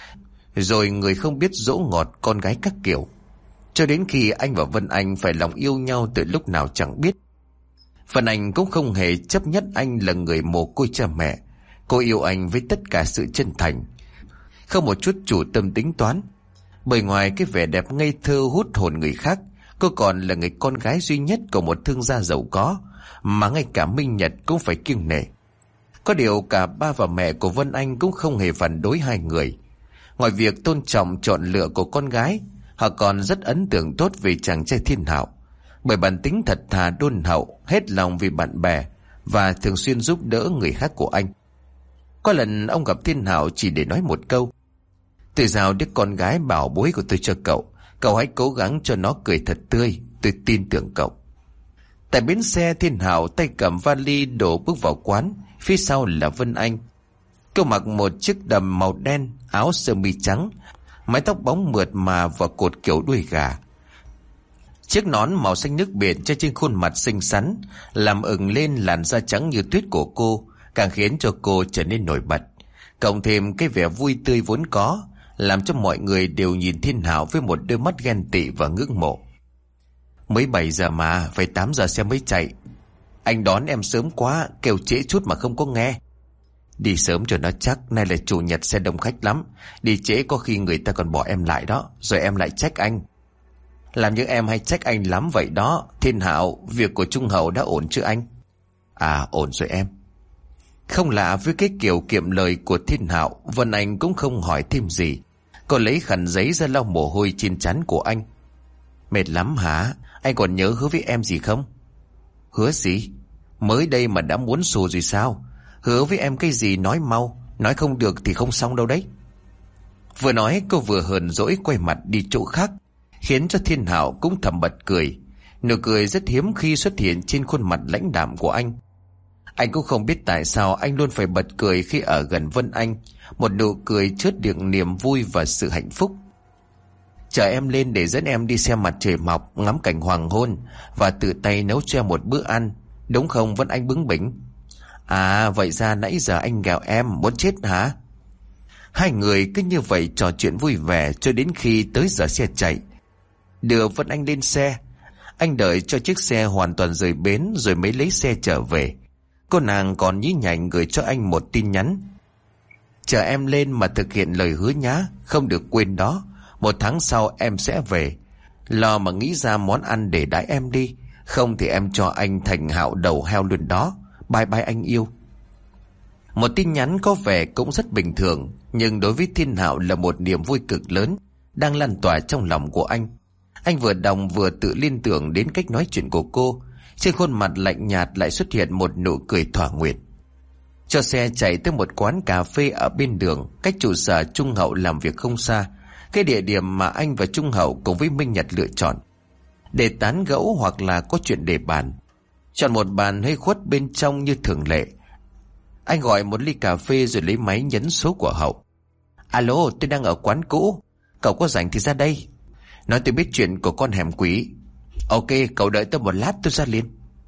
S1: rồi người không biết dỗ ngọt con gái các kiểu. Cho đến khi anh và Vân Anh phải lòng yêu nhau từ lúc nào chẳng biết. Vân Anh cũng không hề chấp nhất anh là người mồ côi cha mẹ. Cô yêu anh với tất cả sự chân thành, không một chút chủ tâm tính toán. Bởi ngoài cái vẻ đẹp ngây thơ hút hồn người khác, cô còn là người con gái duy nhất của một thương gia giàu có mà ngay cả Minh Nhật cũng phải kiêng nể. Có điều cả ba và mẹ của Vân Anh cũng không hề phản đối hai người. Ngoài việc tôn trọng chọn lựa của con gái, họ còn rất ấn tượng tốt về chàng trai Thiên Hạo, bởi bản tính thật thà đôn hậu, hết lòng vì bạn bè và thường xuyên giúp đỡ người khác của anh. Có lần ông gặp Thiên Hạo chỉ để nói một câu: "Tôi giao đứa con gái bảo bối của tôi cho cậu, cậu hãy cố gắng cho nó cười thật tươi, tôi tin tưởng cậu." Tại bến xe, Thiên Hạo tay cầm vali đổ bước vào quán, phía sau là Vân Anh. Cô mặc một chiếc đầm màu đen, áo sơ mi trắng, mái tóc bóng mượt mà và cột kiểu đuôi gà. Chiếc nón màu xanh nước biển cho trên khuôn mặt xinh xắn làm ửng lên làn da trắng như tuyết của cô, càng khiến cho cô trở nên nổi bật. Cộng thêm cái vẻ vui tươi vốn có, làm cho mọi người đều nhìn Thiên Hạo với một đôi mắt ghen tị và ngưỡng mộ. "Mới bảy giờ mà, phải tám giờ xe mới chạy. Anh đón em sớm quá, kêu trễ chút mà không có nghe." "Đi sớm cho nó chắc, nay là chủ nhật xe đông khách lắm. Đi trễ có khi người ta còn bỏ em lại đó, rồi em lại trách anh." "Làm như em hay trách anh lắm vậy đó. Thiên Hạo, việc của Trung Hậu đã ổn chứ anh?" "À, ổn rồi em." Không lạ với cái kiểu kiệm lời của Thiên Hạo, Vân Anh cũng không hỏi thêm gì. Cô lấy khăn giấy ra lau mồ hôi trên trán của anh. "Mệt lắm hả? Anh còn nhớ hứa với em gì không?" "Hứa gì? Mới đây mà đã muốn xù rồi sao? Hứa với em cái gì nói mau, nói không được thì không xong đâu đấy." Vừa nói cô vừa hờn dỗi quay mặt đi chỗ khác, khiến cho Thiên Hạo cũng thầm bật cười. Nụ cười rất hiếm khi xuất hiện trên khuôn mặt lãnh đạm của anh. Anh cũng không biết tại sao anh luôn phải bật cười khi ở gần Vân Anh, một nụ cười chứa đựng niềm vui và sự hạnh phúc. "Chờ em lên để dẫn em đi xem mặt trời mọc, ngắm cảnh hoàng hôn và tự tay nấu cho em một bữa ăn, đúng không Vân Anh?" bướng bỉnh. "À, vậy ra nãy giờ anh ghẹo em, muốn chết hả?" Hai người cứ như vậy trò chuyện vui vẻ cho đến khi tới giờ xe chạy. Đưa Vân Anh lên xe, anh đợi cho chiếc xe hoàn toàn rời bến rồi mới lấy xe trở về. Cô nàng còn nhí nhảnh gửi cho anh một tin nhắn: "Chờ em lên mà thực hiện lời hứa nhá, không được quên đó. Một tháng sau em sẽ về. Lo mà nghĩ ra món ăn để đãi em đi, không thì em cho anh thành Hạo đầu heo luôn đó. Bye bye anh yêu." Một tin nhắn có vẻ cũng rất bình thường, nhưng đối với Thiên Hạo là một niềm vui cực lớn đang lan tỏa trong lòng của anh. Anh vừa đọc vừa tự liên tưởng đến cách nói chuyện của cô. Trên khuôn mặt lạnh nhạt lại xuất hiện một nụ cười thỏa nguyện. Cho xe chạy tới một quán cà phê ở bên đường, cách trụ sở Trung Hậu làm việc không xa, cái địa điểm mà anh và Trung Hậu cùng với Minh Nhật lựa chọn để tán gẫu hoặc là có chuyện để bàn. Chọn một bàn hơi khuất bên trong như thường lệ, anh gọi một ly cà phê rồi lấy máy nhấn số của Hậu. "Alo, tôi đang ở quán cũ, cậu có rảnh thì ra đây. Nói tôi biết chuyện của con hẻm quỷ." "Ok, cậu đợi tôi một lát tôi ra liền."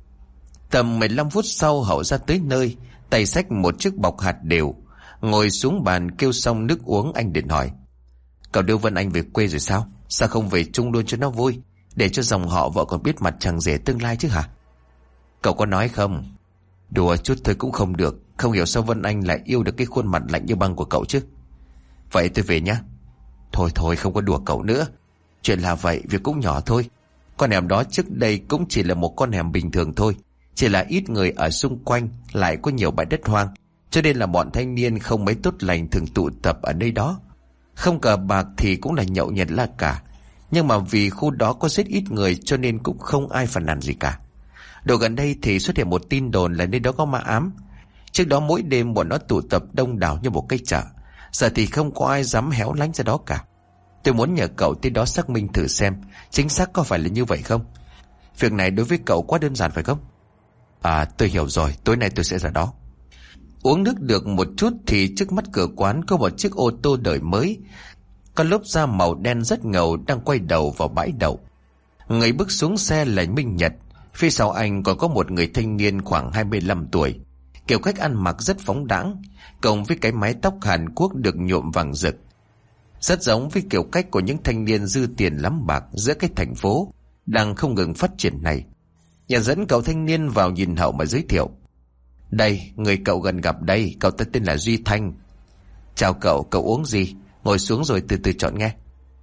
S1: Tầm mười lăm phút sau Hậu ra tới nơi, tay xách một chiếc bọc hạt đều. Ngồi xuống bàn kêu xong nước uống, anh định hỏi: "Cậu đưa Vân Anh về quê rồi sao? Sao không về chung luôn cho nó vui, để cho dòng họ vợ còn biết mặt chàng rể tương lai chứ hả?" "Cậu có nói không?" "Đùa chút thôi cũng không được. Không hiểu sao Vân Anh lại yêu được cái khuôn mặt lạnh như băng của cậu chứ." "Vậy tôi về nhá." "Thôi thôi, không có đùa cậu nữa. Chuyện là vậy, việc cũng nhỏ thôi. Con hẻm đó trước đây cũng chỉ là một con hẻm bình thường thôi, chỉ là ít người ở xung quanh, lại có nhiều bãi đất hoang, cho nên là bọn thanh niên không mấy tốt lành thường tụ tập ở nơi đó. Không cờ bạc thì cũng là nhậu nhẹt la cả. Nhưng mà vì khu đó có rất ít người cho nên cũng không ai phàn nàn gì cả. Đồ gần đây thì xuất hiện một tin đồn là nơi đó có ma ám. Trước đó mỗi đêm bọn nó tụ tập đông đảo như một cái chợ. Giờ thì không có ai dám héo lánh ra đó cả. Tôi muốn nhờ cậu tới đó xác minh thử xem chính xác có phải là như vậy không. Việc này đối với cậu quá đơn giản phải không?" "À, tôi hiểu rồi, tối nay tôi sẽ ra đó." Uống nước được một chút thì trước mắt cửa quán có một chiếc ô tô đời mới, có lốp da màu đen rất ngầu đang quay đầu vào bãi đậu. Người bước xuống xe là Minh Nhật. Phía sau anh còn có một người thanh niên khoảng hai mươi lăm tuổi, kiểu cách ăn mặc rất phóng đãng, cộng với cái mái tóc Hàn Quốc được nhuộm vàng rực, rất giống với kiểu cách của những thanh niên dư tiền lắm bạc giữa cái thành phố đang không ngừng phát triển này. Nhà dẫn cậu thanh niên vào nhìn Hậu mà giới thiệu. Đây, người cậu gần gặp đây, cậu ta tên là Duy Thanh. Chào cậu, cậu uống gì? Ngồi xuống rồi từ từ chọn nghe.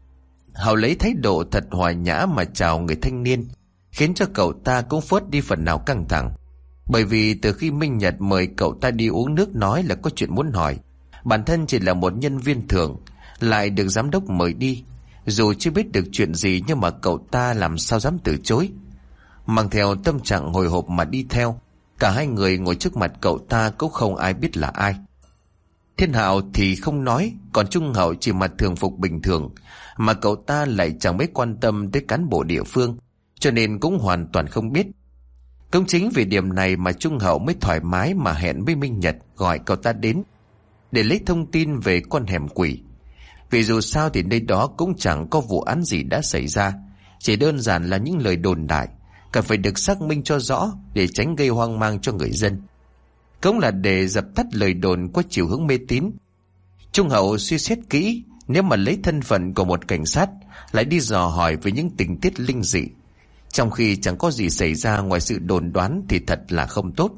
S1: Hậu lấy thái độ thật hòa nhã mà chào người thanh niên, khiến cho cậu ta cũng phớt đi phần nào căng thẳng. Bởi vì từ khi Minh Nhật mời cậu ta đi uống nước nói là có chuyện muốn hỏi, bản thân chỉ là một nhân viên thường, lại được giám đốc mời đi. Dù chưa biết được chuyện gì nhưng mà cậu ta làm sao dám từ chối. Mang theo tâm trạng hồi hộp mà đi theo, cả hai người ngồi trước mặt cậu ta cũng không ai biết là ai. Thiên Hạo thì không nói, còn Trung Hậu chỉ mặc thường phục bình thường, mà cậu ta lại chẳng mấy quan tâm tới cán bộ địa phương, cho nên cũng hoàn toàn không biết. Cũng chính vì điểm này mà Trung Hậu mới thoải mái mà hẹn với Minh Nhật gọi cậu ta đến để lấy thông tin về con hẻm quỷ. Vì dù sao thì nơi đó cũng chẳng có vụ án gì đã xảy ra, chỉ đơn giản là những lời đồn đại, cần phải được xác minh cho rõ để tránh gây hoang mang cho người dân. Cũng là để dập tắt lời đồn có chiều hướng mê tín. Trung Hậu suy xét kỹ, nếu mà lấy thân phận của một cảnh sát lại đi dò hỏi về những tình tiết linh dị, trong khi chẳng có gì xảy ra ngoài sự đồn đoán thì thật là không tốt.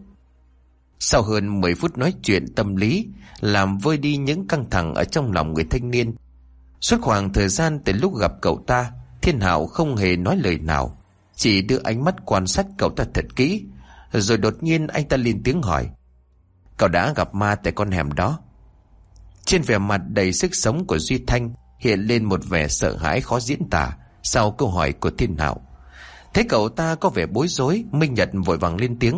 S1: Sau hơn mười phút nói chuyện tâm lý, làm vơi đi những căng thẳng ở trong lòng người thanh niên. Suốt khoảng thời gian từ lúc gặp cậu ta, Thiên Hạo không hề nói lời nào, chỉ đưa ánh mắt quan sát cậu ta thật kỹ. Rồi đột nhiên anh ta lên tiếng hỏi: Cậu đã gặp ma tại con hẻm đó? Trên vẻ mặt đầy sức sống của Duy Thanh hiện lên một vẻ sợ hãi khó diễn tả sau câu hỏi của Thiên Hạo. Thấy cậu ta có vẻ bối rối, Minh Nhật vội vàng lên tiếng: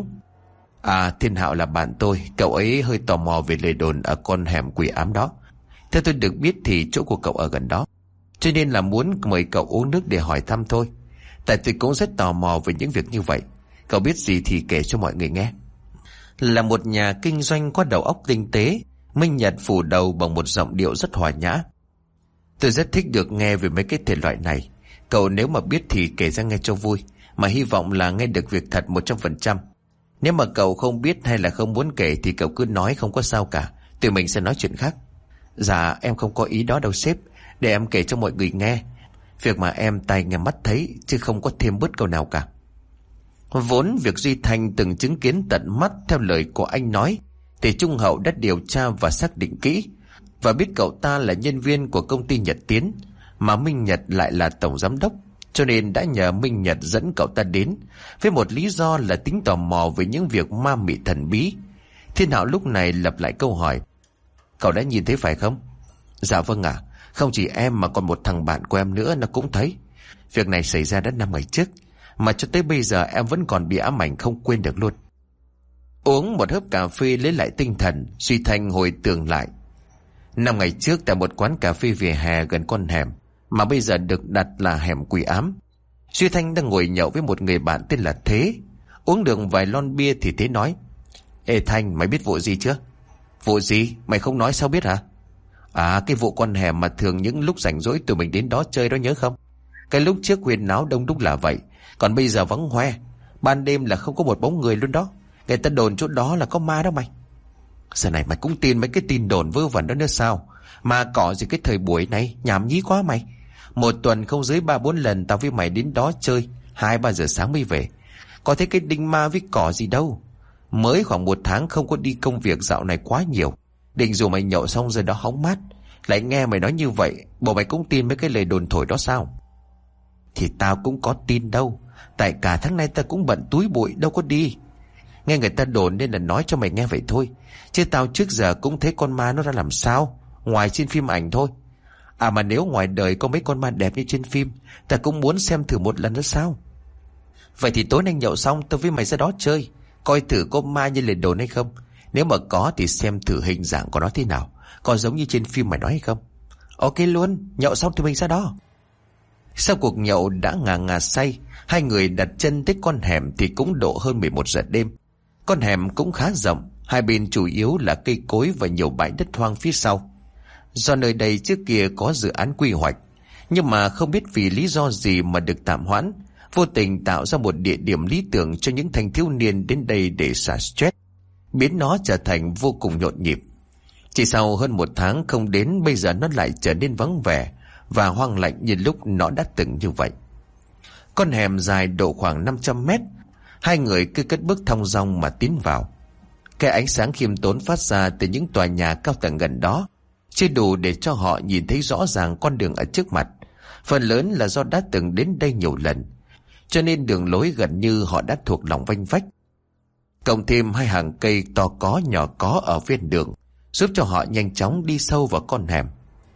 S1: À, Thiên Hạo là bạn tôi, cậu ấy hơi tò mò về lời đồn ở con hẻm quỷ ám đó. Theo tôi được biết thì chỗ của cậu ở gần đó, cho nên là muốn mời cậu uống nước để hỏi thăm thôi. Tại tôi cũng rất tò mò về những việc như vậy. Cậu biết gì thì kể cho mọi người nghe. Là một nhà kinh doanh có đầu óc tinh tế, Minh Nhật phủ đầu bằng một giọng điệu rất hòa nhã. Tôi rất thích được nghe về mấy cái thể loại này. Cậu nếu mà biết thì kể ra nghe cho vui, mà hy vọng là nghe được việc thật một trăm phần trăm. Nếu mà cậu không biết hay là không muốn kể thì cậu cứ nói, không có sao cả. Tụi mình sẽ nói chuyện khác. Dạ em không có ý đó đâu sếp, để em kể cho mọi người nghe việc mà em tai nghe mắt thấy, chứ không có thêm bớt câu nào cả. Vốn việc Duy Thanh từng chứng kiến tận mắt theo lời của anh nói, thì Trung Hậu đã điều tra và xác định kỹ, và biết cậu ta là nhân viên của công ty Nhật Tiến, mà Minh Nhật lại là tổng giám đốc, cho nên đã nhờ Minh Nhật dẫn cậu ta đến với một lý do là tính tò mò về những việc ma mị thần bí. Thiên Hạo lúc này lặp lại câu hỏi: Cậu đã nhìn thấy phải không? Dạ vâng ạ. À, không chỉ em mà còn một thằng bạn của em nữa nó cũng thấy. Việc này xảy ra đã năm ngày trước, mà cho tới bây giờ em vẫn còn bị ám ảnh không quên được luôn. Uống một hớp cà phê lấy lại tinh thần, Duy Thanh hồi tưởng lại. Năm ngày trước tại một quán cà phê vỉa hè gần con hẻm, mà bây giờ được đặt là hẻm quỷ ám, Duy Thanh đang ngồi nhậu với một người bạn tên là Thế. Uống được vài lon bia thì Thế nói: Ê Thanh, mày biết vụ gì chưa? Vụ gì? Mày không nói sao biết hả? À, cái vụ con hẻm mà thường những lúc rảnh rỗi tụi mình đến đó chơi đó, nhớ không? Cái lúc trước huyên náo đông đúc là vậy, còn bây giờ vắng hoe, ban đêm là không có một bóng người luôn đó. Người ta đồn chỗ đó là có ma đó mày. Giờ này mày cũng tin mấy cái tin đồn vớ vẩn đó nữa sao? Mà cỏ gì cái thời buổi này, nhảm nhí quá mày. Một tuần không dưới ba bốn lần tao với mày đến đó chơi, hai ba giờ sáng mới về. Có thấy cái đinh ma với cỏ gì đâu. Mới khoảng một tháng không có đi công việc dạo này quá nhiều, định dù mày nhậu xong rồi đó hóng mát, lại nghe mày nói như vậy, bộ mày cũng tin mấy cái lời đồn thổi đó sao? Thì tao cũng có tin đâu, tại cả tháng nay tao cũng bận túi bụi đâu có đi. Nghe người ta đồn nên là nói cho mày nghe vậy thôi, chứ tao trước giờ cũng thấy con ma nó ra làm sao, ngoài trên phim ảnh thôi. À mà nếu ngoài đời có mấy con ma đẹp như trên phim, tao cũng muốn xem thử một lần nữa sao. Vậy thì tối nay nhậu xong tao với mày ra đó chơi, coi thử có ma như lời đồn hay không. Nếu mà có thì xem thử hình dạng của nó thế nào, có giống như trên phim mày nói hay không. Ok luôn, nhậu xong thì mình ra đó. Sau cuộc nhậu đã ngà ngà say, hai người đặt chân tới con hẻm thì cũng độ hơn mười một giờ đêm. Con hẻm cũng khá rộng, hai bên chủ yếu là cây cối và nhiều bãi đất hoang phía sau. Do nơi đây trước kia có dự án quy hoạch, nhưng mà không biết vì lý do gì mà được tạm hoãn, vô tình tạo ra một địa điểm lý tưởng cho những thanh thiếu niên đến đây để xả stress, biến nó trở thành vô cùng nhộn nhịp. Chỉ sau hơn một tháng không đến, bây giờ nó lại trở nên vắng vẻ và hoang lạnh như lúc nó đã từng như vậy. Con hẻm dài độ khoảng năm trăm mét, Hai người cứ cất bước thong dong mà tiến vào. Cái ánh sáng khiêm tốn phát ra từ những tòa nhà cao tầng gần đó chưa đủ để cho họ nhìn thấy rõ ràng con đường ở trước mặt. Phần lớn là do đã từng đến đây nhiều lần, cho nên đường lối gần như họ đã thuộc lòng vanh vách. Cộng thêm hai hàng cây to có nhỏ có ở ven đường, giúp cho họ nhanh chóng đi sâu vào con hẻm.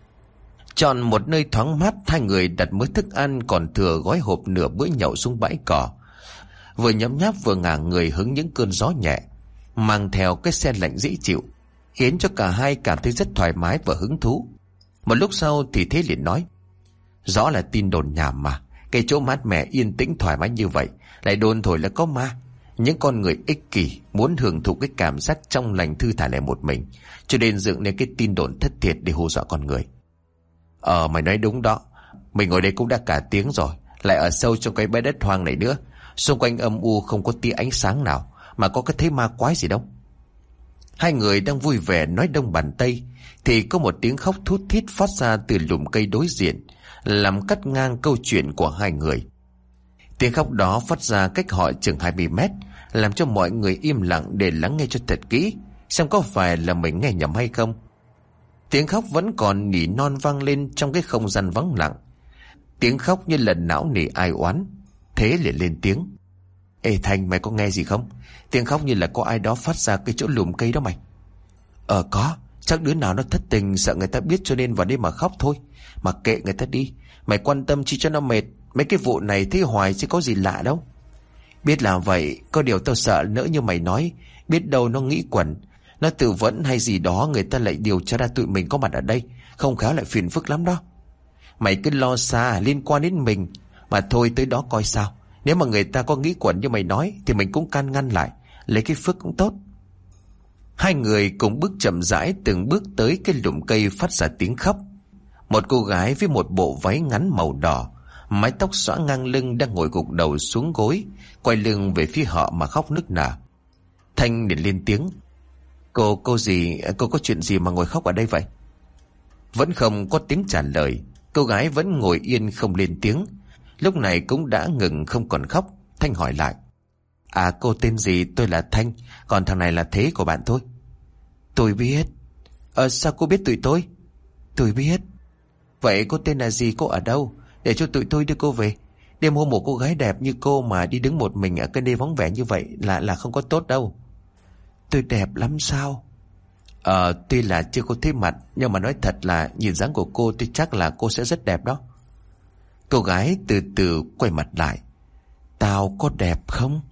S1: Chọn một nơi thoáng mát, hai người đặt mớ thức ăn còn thừa gói hộp nửa bữa nhậu xuống bãi cỏ, vừa nhấm nháp vừa ngả người hứng những cơn gió nhẹ mang theo cái se lạnh dễ chịu, khiến cho cả hai cảm thấy rất thoải mái và hứng thú. Một lúc sau thì Thế liền nói: rõ là tin đồn nhảm mà, cái chỗ mát mẻ yên tĩnh thoải mái như vậy lại đồn thổi là có ma. Những con người ích kỷ muốn hưởng thụ cái cảm giác trong lành thư thả lại một mình, cho nên dựng nên cái tin đồn thất thiệt để hù dọa con người. Ờ mày nói đúng đó, mình ngồi đây cũng đã cả tiếng rồi, lại ở sâu trong cái bãi đất hoang này nữa, xung quanh âm u không có tia ánh sáng nào, mà có cái thế ma quái gì đâu. Hai người đang vui vẻ nói đông bàn tây thì có một tiếng khóc thút thít phát ra từ lùm cây đối diện, làm cắt ngang câu chuyện của hai người. Tiếng khóc đó phát ra cách họ chừng hai mươi mét, làm cho mọi người im lặng để lắng nghe cho thật kỹ, xem có phải là mình nghe nhầm hay không. Tiếng khóc vẫn còn nỉ non vang lên trong cái không gian vắng lặng. Tiếng khóc như lần não nỉ ai oán. Thế liền lên tiếng: Ê Thanh, mày có nghe gì không? Tiếng khóc như là có ai đó phát ra cái chỗ lùm cây đó mày. Ờ có, chắc đứa nào nó thất tình sợ người ta biết cho nên vào đây mà khóc thôi. Mà kệ người ta đi, mày quan tâm chi cho nó mệt. Mấy cái vụ này thấy hoài chứ có gì lạ đâu. Biết là vậy, có điều tao sợ nữa như mày nói, biết đâu nó nghĩ quẩn, nó tự vấn hay gì đó, người ta lại điều tra ra tụi mình có mặt ở đây, không khéo lại phiền phức lắm đó. Mày cứ lo xa liên quan đến mình, mà thôi tới đó coi sao. Nếu mà người ta có nghĩ quẩn như mày nói thì mình cũng can ngăn lại, lấy cái phước cũng tốt. Hai người cùng bước chậm rãi từng bước tới cái lùm cây phát ra tiếng khóc. Một cô gái với một bộ váy ngắn màu đỏ, mái tóc xõa ngang lưng đang ngồi gục đầu xuống gối, quay lưng về phía họ mà khóc nức nở. Thanh liền lên tiếng: Cô, cô gì, cô có chuyện gì mà ngồi khóc ở đây vậy? Vẫn không có tiếng trả lời. Cô gái vẫn ngồi yên không lên tiếng. Lúc này cũng đã ngừng không còn khóc. Thanh hỏi lại: À cô tên gì? Tôi là Thanh, còn thằng này là Thế của bạn tôi. Tôi biết. Ờ sao cô biết tụi tôi? Tôi biết. Vậy cô tên là gì, cô ở đâu, để cho tụi tôi đưa cô về. Đêm hôm một cô gái đẹp như cô mà đi đứng một mình ở cái nơi vắng vẻ như vậy là là không có tốt đâu. Tôi đẹp lắm sao? Ờ tuy là chưa có thấy mặt, nhưng mà nói thật là nhìn dáng của cô tôi chắc là cô sẽ rất đẹp đó. Cô gái từ từ quay mặt lại: Tao có đẹp không?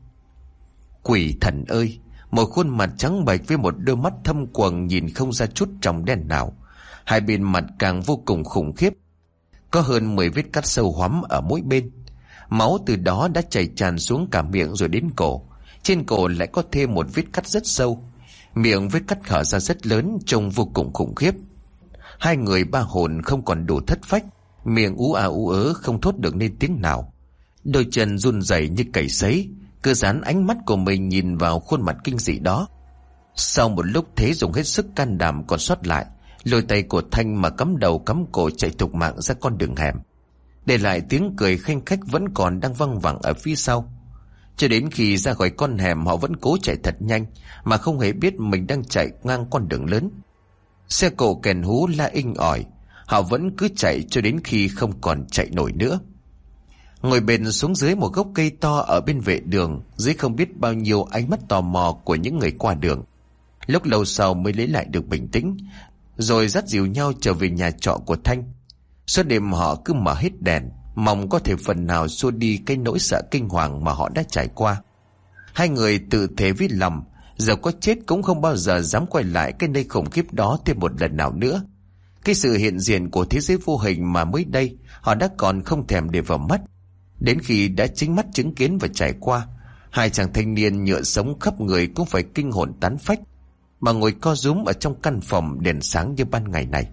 S1: Quỷ thần ơi! Một khuôn mặt trắng bệch với một đôi mắt thâm quầng nhìn không ra chút tròng đen nào. Hai bên mặt càng vô cùng khủng khiếp. Có hơn mười vết cắt sâu hoắm ở mỗi bên. Máu từ đó đã chảy tràn xuống cả miệng rồi đến cổ. Trên cổ lại có thêm một vết cắt rất sâu. Miệng vết cắt hở ra rất lớn, trông vô cùng khủng khiếp. Hai người ba hồn không còn đủ thất phách, miệng ú à ú ớ không thốt được nên tiếng nào. Đôi chân run rẩy như cầy sấy, cứ dán ánh mắt của mình nhìn vào khuôn mặt kinh dị đó. Sau một lúc Thế dùng hết sức can đảm còn sót lại, lôi tay của Thanh mà cắm đầu cắm cổ chạy thục mạng ra con đường hẻm, để lại tiếng cười khanh khách vẫn còn đang văng vẳng ở phía sau. Cho đến khi ra khỏi con hẻm, họ vẫn cố chạy thật nhanh mà không hề biết mình đang chạy ngang con đường lớn. Xe cộ kèn hú la inh ỏi, họ vẫn cứ chạy cho đến khi không còn chạy nổi nữa. Ngồi bệt xuống dưới một gốc cây to ở bên vệ đường, dưới không biết bao nhiêu ánh mắt tò mò của những người qua đường. Lúc lâu sau mới lấy lại được bình tĩnh, rồi dắt dìu nhau trở về nhà trọ của Thanh. Suốt đêm họ cứ mở hết đèn, mong có thể phần nào xua đi cái nỗi sợ kinh hoàng mà họ đã trải qua. Hai người tự thề với lòng, giờ có chết cũng không bao giờ dám quay lại cái nơi khủng khiếp đó thêm một lần nào nữa. Cái sự hiện diện của thế giới vô hình mà mới đây họ đã còn không thèm để vào mắt. Đến khi đã chính mắt chứng kiến và trải qua, hai chàng thanh niên nhựa sống khắp người cũng phải kinh hồn tán phách, mà ngồi co rúm ở trong căn phòng đèn sáng như ban ngày này.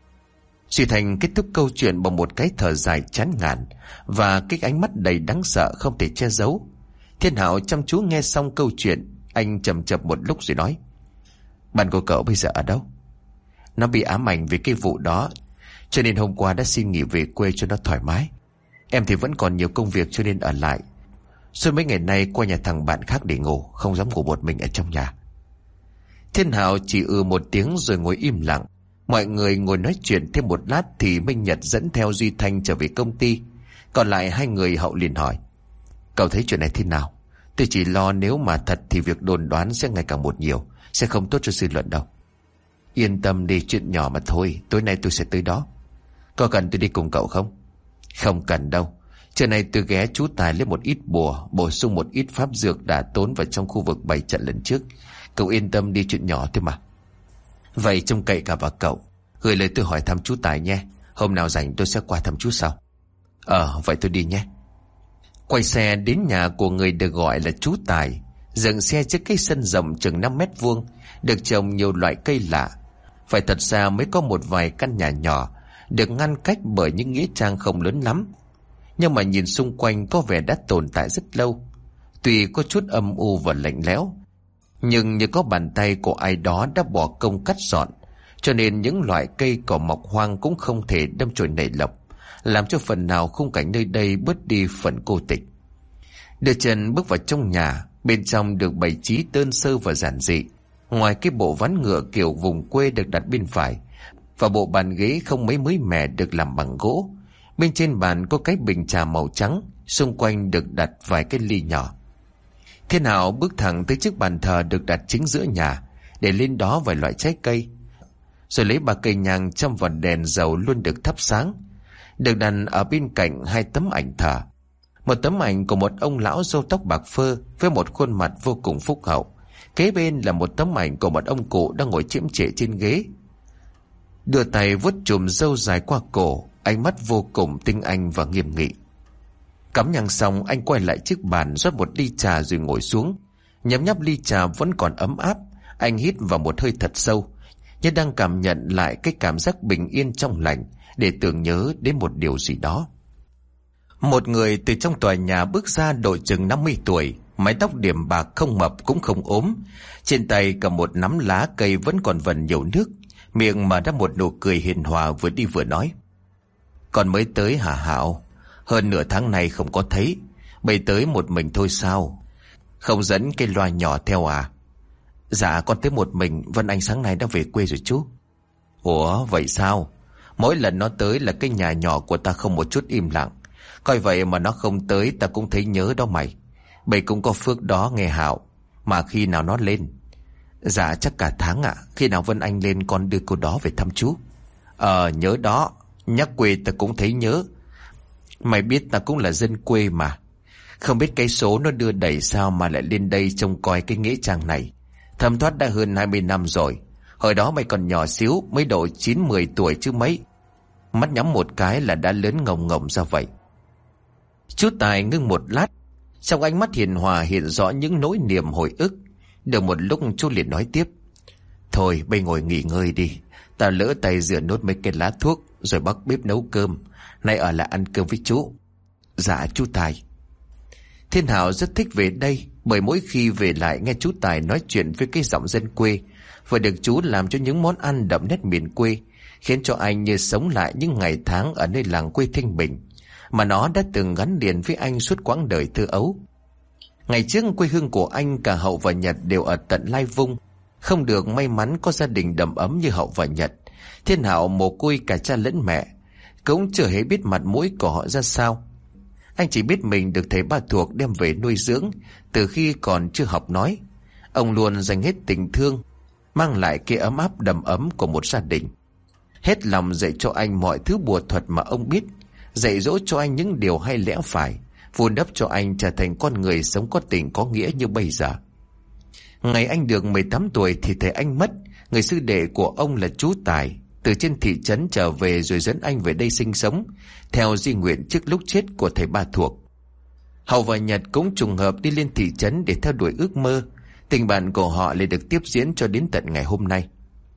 S1: Duy Thành kết thúc câu chuyện bằng một cái thở dài chán ngàn và cái ánh mắt đầy đáng sợ không thể che giấu. Thiên Hạo chăm chú nghe xong câu chuyện, anh chầm chập một lúc rồi nói: Bạn của cậu bây giờ ở đâu? Nó bị ám ảnh vì cái vụ đó, cho nên hôm qua đã xin nghỉ về quê cho nó thoải mái. Em thì vẫn còn nhiều công việc cho nên ở lại. Suốt mấy ngày nay qua nhà thằng bạn khác để ngủ, không dám ngủ một mình ở trong nhà. Thiên Hạo chỉ ư một tiếng rồi ngồi im lặng. Mọi người ngồi nói chuyện thêm một lát thì Minh Nhật dẫn theo Duy Thanh trở về công ty. Còn lại hai người Hậu liền hỏi: cậu thấy chuyện này thế nào? Tôi chỉ lo nếu mà thật thì việc đồn đoán sẽ ngày càng một nhiều, sẽ không tốt cho dư luận đâu. Yên tâm đi, chuyện nhỏ mà thôi, tối nay tôi sẽ tới đó. Có cần tôi đi cùng cậu không? Không cần đâu. Trưa nay tôi ghé chú Tài lấy một ít bùa, bổ sung một ít pháp dược đã tốn vào trong khu vực bày trận lần trước. Cậu yên tâm đi, chuyện nhỏ thôi mà. Vậy trông cậy cả vào cậu. Gửi lời tôi hỏi thăm chú Tài nhé. Hôm nào rảnh tôi sẽ qua thăm chú sau. Ờ vậy tôi đi nhé. Quay xe đến nhà của người được gọi là chú Tài. Dừng xe trước cái sân rộng chừng năm mét vuông, được trồng nhiều loại cây lạ. Phải thật ra mới có một vài căn nhà nhỏ, được ngăn cách bởi những nghĩa trang không lớn lắm. Nhưng mà nhìn xung quanh có vẻ đã tồn tại rất lâu. Tuy có chút âm u và lạnh lẽo, nhưng như có bàn tay của ai đó đã bỏ công cắt dọn, cho nên những loại cây cỏ mọc hoang cũng không thể đâm chồi nảy lộc, làm cho phần nào khung cảnh nơi đây bớt đi phần cô tịch. Đưa chân bước vào trong nhà, bên trong được bày trí đơn sơ và giản dị. Ngoài cái bộ ván ngựa kiểu vùng quê được đặt bên phải, và bộ bàn ghế không mấy mới mẻ được làm bằng gỗ. Bên trên bàn có cái bình trà màu trắng, xung quanh được đặt vài cái ly nhỏ. Thiên Hạo bước thẳng tới chiếc bàn thờ được đặt chính giữa nhà, để lên đó vài loại trái cây, rồi lấy ba cây nhang châm vào đèn dầu luôn được thắp sáng, được đặt ở bên cạnh hai tấm ảnh thờ. Một tấm ảnh của một ông lão râu tóc bạc phơ với một khuôn mặt vô cùng phúc hậu. Kế bên là một tấm ảnh của một ông cụ đang ngồi chiếm trệ trên ghế, đưa tay vuốt chùm râu dài qua cổ, ánh mắt vô cùng tinh anh và nghiêm nghị. Cắm nhang xong, anh quay lại chiếc bàn rót một ly trà rồi ngồi xuống. Nhấm nháp ly trà vẫn còn ấm áp, anh hít vào một hơi thật sâu, như đang cảm nhận lại cái cảm giác bình yên trong lành, để tưởng nhớ đến một điều gì đó. Một người từ trong tòa nhà bước ra, độ chừng năm mươi tuổi, mái tóc điểm bạc, không mập cũng không ốm, trên tay cầm một nắm lá cây vẫn còn vần nhiều nước, miệng mà ra một nụ cười hiền hòa, vừa đi vừa nói: Con mới tới hả Hạo? Hơn nửa tháng nay không có thấy, bây tới một mình thôi sao? Không dẫn cái loa nhỏ theo à? Dạ con tới một mình, Vân Anh sáng nay đã về quê rồi chú. Ủa vậy sao? Mỗi lần nó tới là cái nhà nhỏ của ta không một chút im lặng. Coi vậy mà nó không tới ta cũng thấy nhớ đó mày. Bầy cũng có phước đó nghe Hạo. Mà khi nào nó lên? Dạ chắc cả tháng ạ. Khi nào Vân Anh lên con đưa cô đó về thăm chú. Ờ nhớ đó. Nhắc quê ta cũng thấy nhớ. Mày biết ta cũng là dân quê mà. Không biết cái số nó đưa đẩy sao mà lại lên đây trông coi cái nghĩa trang này. Thấm thoát đã hơn hai mươi năm rồi. Hồi đó mày còn nhỏ xíu, mới độ chín mười tuổi chứ mấy. Mắt nhắm một cái là đã lớn ngồng ngồng ra vậy. Chú Tài ngưng một lát, trong ánh mắt hiền hòa hiện rõ những nỗi niềm hồi ức. Được một lúc chú liền nói tiếp: Thôi bây ngồi nghỉ ngơi đi, ta lỡ tay rửa nốt mấy cái lá thuốc rồi bắt bếp nấu cơm. Nay ở lại ăn cơm với chú. Dạ chú Tài. Thiên Hạo rất thích về đây, bởi mỗi khi về lại nghe chú Tài nói chuyện với cái giọng dân quê, và được chú làm cho những món ăn đậm nét miền quê, khiến cho anh như sống lại những ngày tháng ở nơi làng quê thanh bình mà nó đã từng gắn liền với anh suốt quãng đời thơ ấu. Ngày trước quê hương của anh, cả Hậu và Nhật đều ở tận Lai Vung, không được may mắn có gia đình đầm ấm như Hậu và Nhật. Thiên Hạo mồ côi cả cha lẫn mẹ, cũng chưa hề biết mặt mũi của họ ra sao. Anh chỉ biết mình được thầy Ba Thuộc đem về nuôi dưỡng từ khi còn chưa học nói. Ông luôn dành hết tình thương, mang lại cái ấm áp đầm ấm của một gia đình. Hết lòng dạy cho anh mọi thứ bùa thuật mà ông biết, dạy dỗ cho anh những điều hay lẽ phải, vun đắp cho anh trở thành con người sống có tình có nghĩa như bây giờ. Ngày anh được mười tám tuổi thì thầy anh mất. Người sư đệ của ông là chú Tài từ trên thị trấn trở về rồi dẫn anh về đây sinh sống, theo di nguyện trước lúc chết của thầy Ba Thuộc. Hậu và Nhật cũng trùng hợp đi lên thị trấn để theo đuổi ước mơ. Tình bạn của họ lại được tiếp diễn cho đến tận ngày hôm nay.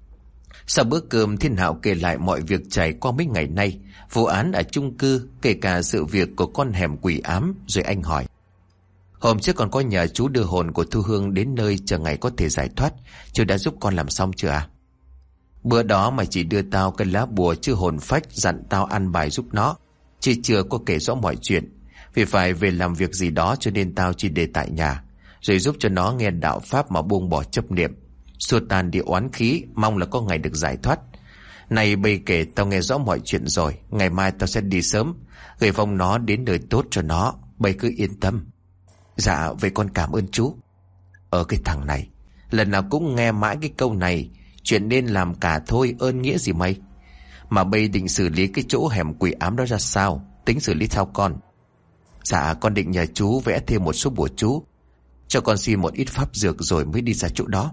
S1: Sau bữa cơm, Thiên Hạo kể lại mọi việc trải qua mấy ngày nay, vụ án ở chung cư, kể cả sự việc của con hẻm quỷ ám. Rồi anh hỏi: Hôm trước còn có nhờ chú đưa hồn của Thu Hương đến nơi chờ ngày có thể giải thoát, chú đã giúp con làm xong chưa à? Bữa đó mày chỉ đưa tao cái lá bùa chứ hồn phách, dặn tao ăn bài giúp nó, chứ chưa có kể rõ mọi chuyện. Vì phải về làm việc gì đó cho nên tao chỉ để tại nhà, rồi giúp cho nó nghe đạo pháp mà buông bỏ chấp niệm, xua tan đi oán khí, mong là có ngày được giải thoát. Này bây kể tao nghe rõ mọi chuyện rồi, ngày mai tao sẽ đi sớm, gửi vong nó đến nơi tốt cho nó, bây cứ yên tâm. Dạ vậy con cảm ơn chú. Ở cái thằng này, lần nào cũng nghe mãi cái câu này, chuyện nên làm cả thôi, ơn nghĩa gì mày. Mà bây định xử lý cái chỗ hẻm quỷ ám đó ra sao, tính xử lý sao con? Dạ con định nhờ chú vẽ thêm một số bùa chú, cho con xin một ít pháp dược rồi mới đi ra chỗ đó.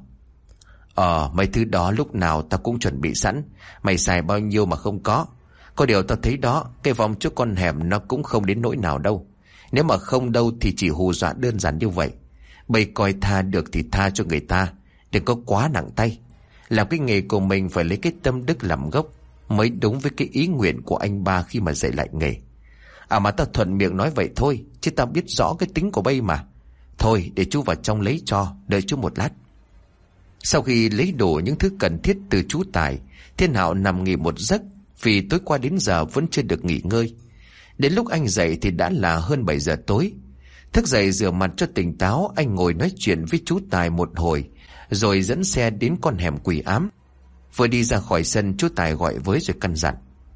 S1: Ờ mấy thứ đó lúc nào tao cũng chuẩn bị sẵn, mày xài bao nhiêu mà không có. Có điều tao thấy đó, cái vòng chỗ con hẻm nó cũng không đến nỗi nào đâu. Nếu mà không đâu thì chỉ hù dọa đơn giản như vậy. Bây coi tha được thì tha cho người ta, đừng có quá nặng tay. Làm cái nghề của mình phải lấy cái tâm đức làm gốc, mới đúng với cái ý nguyện của anh ba khi mà dạy lại nghề. À mà tao thuận miệng nói vậy thôi, chứ tao biết rõ cái tính của bây mà. Thôi để chú vào trong lấy cho, đợi chú một lát. Sau khi lấy đủ những thứ cần thiết từ chú Tài, Thiên Hạo nằm nghỉ một giấc, vì tối qua đến giờ vẫn chưa được nghỉ ngơi. Đến lúc anh dậy thì đã là hơn bảy giờ tối. Thức dậy rửa mặt cho tỉnh táo, anh ngồi nói chuyện với chú Tài một hồi, rồi dẫn xe đến con hẻm quỷ ám. Vừa đi ra khỏi sân, chú Tài gọi với rồi căn dặn: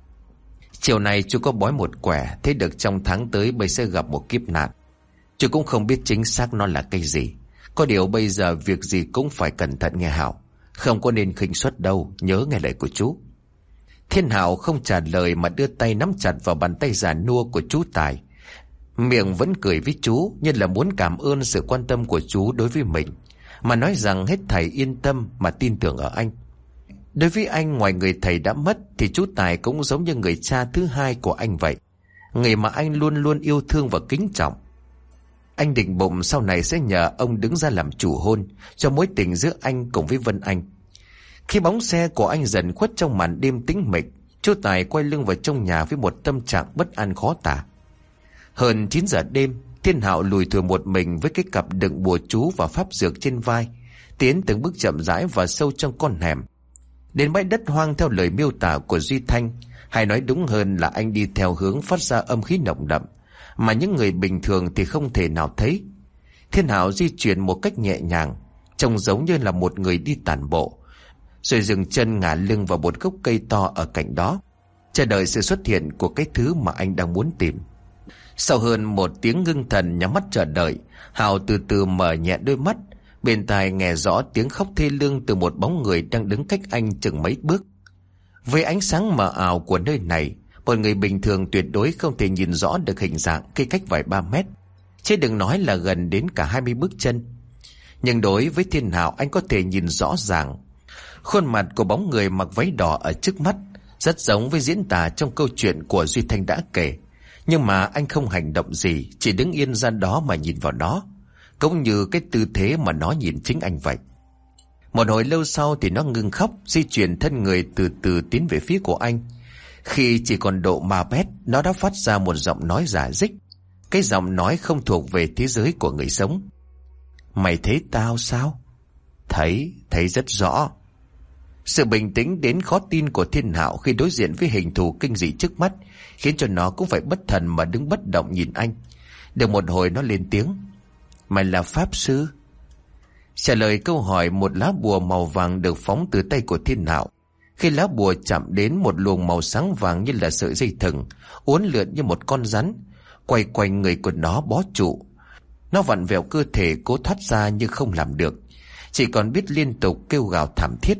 S1: chiều nay chú có bói một quẻ, thấy được trong tháng tới bây sẽ gặp một kiếp nạn. Chú cũng không biết chính xác nó là cái gì. Có điều bây giờ việc gì cũng phải cẩn thận nghe Hạo, không có nên khinh suất đâu, nhớ nghe lời của chú. Thiên Hạo không trả lời mà đưa tay nắm chặt vào bàn tay già nua của chú Tài, miệng vẫn cười với chú như là muốn cảm ơn sự quan tâm của chú đối với mình, mà nói rằng hết thầy yên tâm mà tin tưởng ở anh. Đối với anh, ngoài người thầy đã mất thì chú Tài cũng giống như người cha thứ hai của anh vậy, người mà anh luôn luôn yêu thương và kính trọng. Anh định bụng sau này sẽ nhờ ông đứng ra làm chủ hôn cho mối tình giữa anh cùng với Vân Anh. Khi bóng xe của anh dần khuất trong màn đêm tĩnh mịch, chú Tài quay lưng vào trong nhà với một tâm trạng bất an khó tả. Hơn chín giờ đêm, Thiên Hạo lùi thủi một mình với cái cặp đựng bùa chú và pháp dược trên vai, tiến từng bước chậm rãi vào sâu trong con hẻm, đến bãi đất hoang theo lời miêu tả của Duy Thanh, hay nói đúng hơn là anh đi theo hướng phát ra âm khí nồng đậm mà những người bình thường thì không thể nào thấy. Thiên Hạo di chuyển một cách nhẹ nhàng, trông giống như là một người đi tản bộ, rồi dừng chân ngả lưng vào một gốc cây to ở cạnh đó, chờ đợi sự xuất hiện của cái thứ mà anh đang muốn tìm. Sau hơn một tiếng ngưng thần nhắm mắt chờ đợi, Hạo từ từ mở nhẹ đôi mắt, bên tai nghe rõ tiếng khóc thê lương từ một bóng người đang đứng cách anh chừng mấy bước. Với ánh sáng mờ ảo của nơi này, một người bình thường tuyệt đối không thể nhìn rõ được hình dạng khi cách vài ba mét, chứ đừng nói là gần đến cả hai mươi bước chân. Nhưng đối với Thiên Hạo, anh có thể nhìn rõ ràng khuôn mặt của bóng người mặc váy đỏ ở trước mắt, rất giống với diễn tả trong câu chuyện của Duy Thanh đã kể. Nhưng mà anh không hành động gì, chỉ đứng yên ra đó mà nhìn vào nó, cũng như cái tư thế mà nó nhìn chính anh vậy. Một hồi lâu sau thì nó ngừng khóc, di chuyển thân người từ từ tiến về phía của anh. Khi chỉ còn độ ba mét, nó đã phát ra một giọng nói giả dích, cái giọng nói không thuộc về thế giới của người sống. Mày thấy tao sao? Thấy, thấy rất rõ. Sự bình tĩnh đến khó tin của Thiên Hạo khi đối diện với hình thù kinh dị trước mắt khiến cho nó cũng phải bất thần mà đứng bất động nhìn anh. Được một hồi nó lên tiếng: Mày là pháp sư? Trả lời câu hỏi, một lá bùa màu vàng được phóng từ tay của Thiên Hạo. Khi lá bùa chạm đến, một luồng màu sáng vàng như là sợi dây thừng uốn lượn như một con rắn quay quanh người của nó bó trụ. Nó vặn vẹo cơ thể cố thoát ra nhưng không làm được, chỉ còn biết liên tục kêu gào thảm thiết.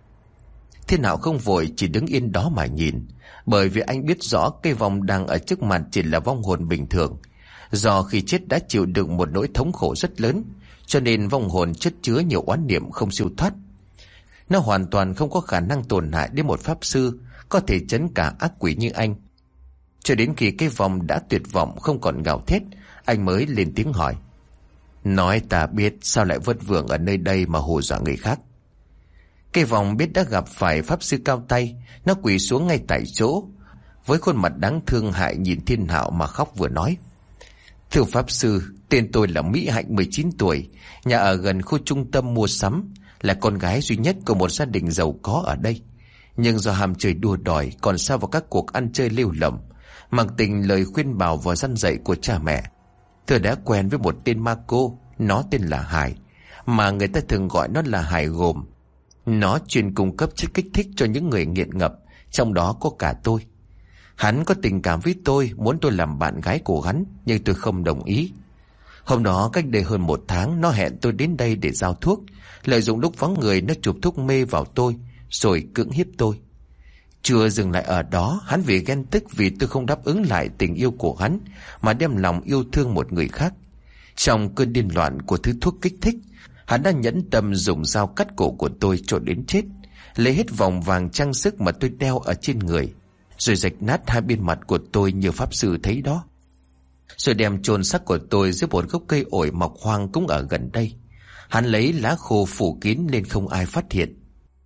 S1: Thiên Hạo không vội, chỉ đứng yên đó mà nhìn, bởi vì anh biết rõ cái vong đang ở trước mặt chỉ là vong hồn bình thường. Do khi chết đã chịu đựng một nỗi thống khổ rất lớn, cho nên vong hồn chất chứa nhiều oán niệm không siêu thoát. Nó hoàn toàn không có khả năng tổn hại đến một pháp sư có thể trấn cả ác quỷ như anh. Cho đến khi cái vong đã tuyệt vọng không còn gào thét, anh mới lên tiếng hỏi: Nói ta biết, sao lại vất vưởng ở nơi đây mà hù dọa người khác? Cái vong biết đã gặp phải pháp sư cao tay, nó quỳ xuống ngay tại chỗ, với khuôn mặt đáng thương hại nhìn Thiên Hạo mà khóc vừa nói: Thưa pháp sư, tên tôi là Mỹ Hạnh, mười chín tuổi, nhà ở gần khu trung tâm mua sắm, là con gái duy nhất của một gia đình giàu có ở đây. Nhưng do ham chơi đua đòi, còn sa vào các cuộc ăn chơi lêu lỏng, Mặc tình lời khuyên bảo và răn dạy của cha mẹ, tôi đã quen với một tên ma cô. Nó tên là Hải, mà người ta thường gọi nó là Hải Gồm. Nó chuyên cung cấp chất kích thích cho những người nghiện ngập, trong đó có cả tôi. Hắn có tình cảm với tôi, muốn tôi làm bạn gái của hắn, nhưng tôi không đồng ý. Hôm đó cách đây hơn một tháng, nó hẹn tôi đến đây để giao thuốc. Lợi dụng lúc vắng người, nó chụp thuốc mê vào tôi rồi cưỡng hiếp tôi. Chưa dừng lại ở đó, hắn vì ghen tức vì tôi không đáp ứng lại tình yêu của hắn mà đem lòng yêu thương một người khác. Trong cơn điên loạn của thứ thuốc kích thích, hắn đã nhẫn tâm dùng dao cắt cổ của tôi cho đến chết, lấy hết vòng vàng trang sức mà tôi đeo ở trên người, rồi rạch nát hai bên mặt của tôi như pháp sư thấy đó. Rồi đem chôn xác của tôi dưới một gốc cây ổi mọc hoang cũng ở gần đây. Hắn lấy lá khô phủ kín nên không ai phát hiện.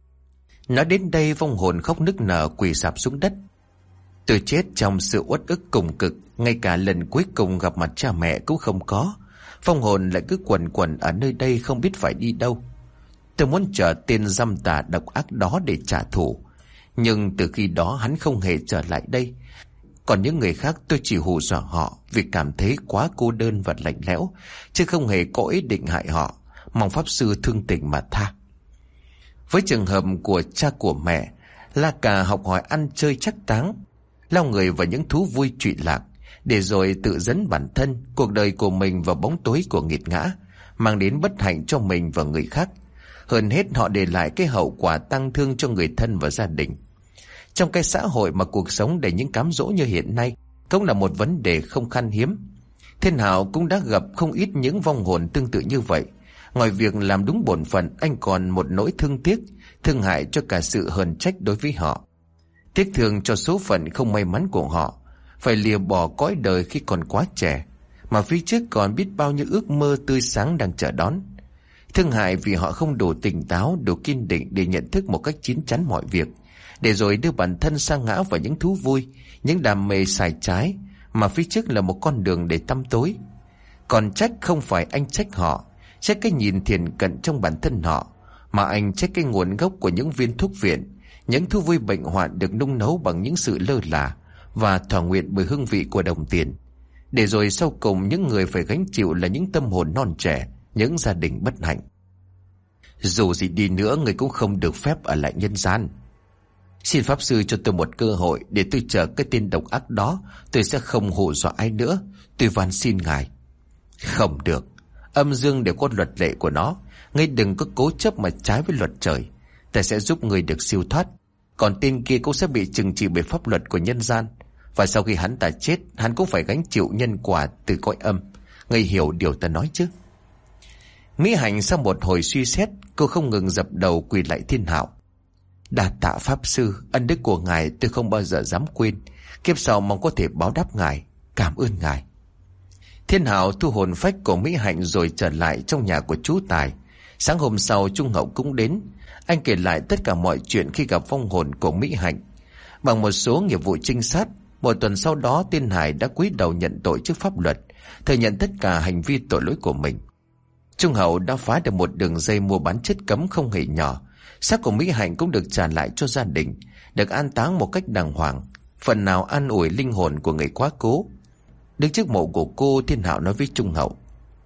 S1: Nói đến đây, vong hồn khóc nức nở quỳ sạp xuống đất. Tôi chết trong sự uất ức cùng cực, ngay cả lần cuối cùng gặp mặt cha mẹ cũng không có. Vong hồn lại cứ quẩn quẩn ở nơi đây không biết phải đi đâu. Tôi muốn chờ tên dăm tà độc ác đó để trả thù, nhưng từ khi đó hắn không hề trở lại đây. Còn những người khác tôi chỉ hù dọa họ vì cảm thấy quá cô đơn và lạnh lẽo, chứ không hề có ý định hại họ, mong pháp sư thương tình mà tha. Với trường hợp của cha của mẹ, La Cà học hỏi ăn chơi chắc táng, lao người vào những thú vui trụy lạc, để rồi tự dẫn bản thân, cuộc đời của mình vào bóng tối của nghiệt ngã, mang đến bất hạnh cho mình và người khác. Hơn hết, họ để lại cái hậu quả tang thương cho người thân và gia đình. Trong cái xã hội mà cuộc sống đầy những cám dỗ như hiện nay, cũng là một vấn đề không khan hiếm. Thiên Hạo cũng đã gặp không ít những vong hồn tương tự như vậy. Ngoài việc làm đúng bổn phận, anh còn một nỗi thương tiếc, thương hại cho cả sự hờn trách đối với họ. Tiếc thương cho số phận không may mắn của họ, phải lìa bỏ cõi đời khi còn quá trẻ, mà phía trước còn biết bao nhiêu ước mơ tươi sáng đang chờ đón. Thương hại vì họ không đủ tỉnh táo, đủ kiên định để nhận thức một cách chín chắn mọi việc, để rồi đưa bản thân sa ngã vào những thú vui, những đam mê sai trái, mà phía trước là một con đường để tăm tối. Còn trách không phải anh trách họ, trách cái nhìn thiền cận trong bản thân họ, mà anh trách cái nguồn gốc của những viên thuốc viện, những thú vui bệnh hoạn được nung nấu bằng những sự lơ là và thỏa nguyện bởi hương vị của đồng tiền. Để rồi sau cùng những người phải gánh chịu là những tâm hồn non trẻ, những gia đình bất hạnh. Dù gì đi nữa, người cũng không được phép ở lại nhân gian. Xin pháp sư cho tôi một cơ hội để tôi chờ cái tên độc ác đó. Tôi sẽ không hù dọa ai nữa. Tôi van xin ngài. Không được. Âm dương đều có luật lệ của nó. Ngươi đừng có cố chấp mà trái với luật trời. Ta sẽ giúp ngươi được siêu thoát. Còn tên kia cũng sẽ bị trừng trị bởi pháp luật của nhân gian. Và sau khi hắn ta chết, hắn cũng phải gánh chịu nhân quả từ cõi âm. Ngươi hiểu điều ta nói chứ? Mỹ Hạnh sau một hồi suy xét, cô không ngừng dập đầu quỳ lại Thiên Hạo. Đa tạ pháp sư, ân đức của ngài tôi không bao giờ dám quên. Kiếp sau mong có thể báo đáp ngài. Cảm ơn ngài. Thiên Hạo thu hồn phách của Mỹ Hạnh rồi trở lại trong nhà của chú Tài. Sáng hôm sau Trung Hậu cũng đến. Anh kể lại tất cả mọi chuyện khi gặp vong hồn của Mỹ Hạnh. Bằng một số nghiệp vụ trinh sát, một tuần sau đó tên Hải đã cúi đầu nhận tội trước pháp luật, thừa nhận tất cả hành vi tội lỗi của mình. Trung Hậu đã phá được một đường dây mua bán chất cấm không hề nhỏ. Xác của Mỹ Hạnh cũng được trả lại cho gia đình, được an táng một cách đàng hoàng, phần nào an ủi linh hồn của người quá cố. Đứng trước mộ của cô, Thiên Hạo nói với Trung Hậu: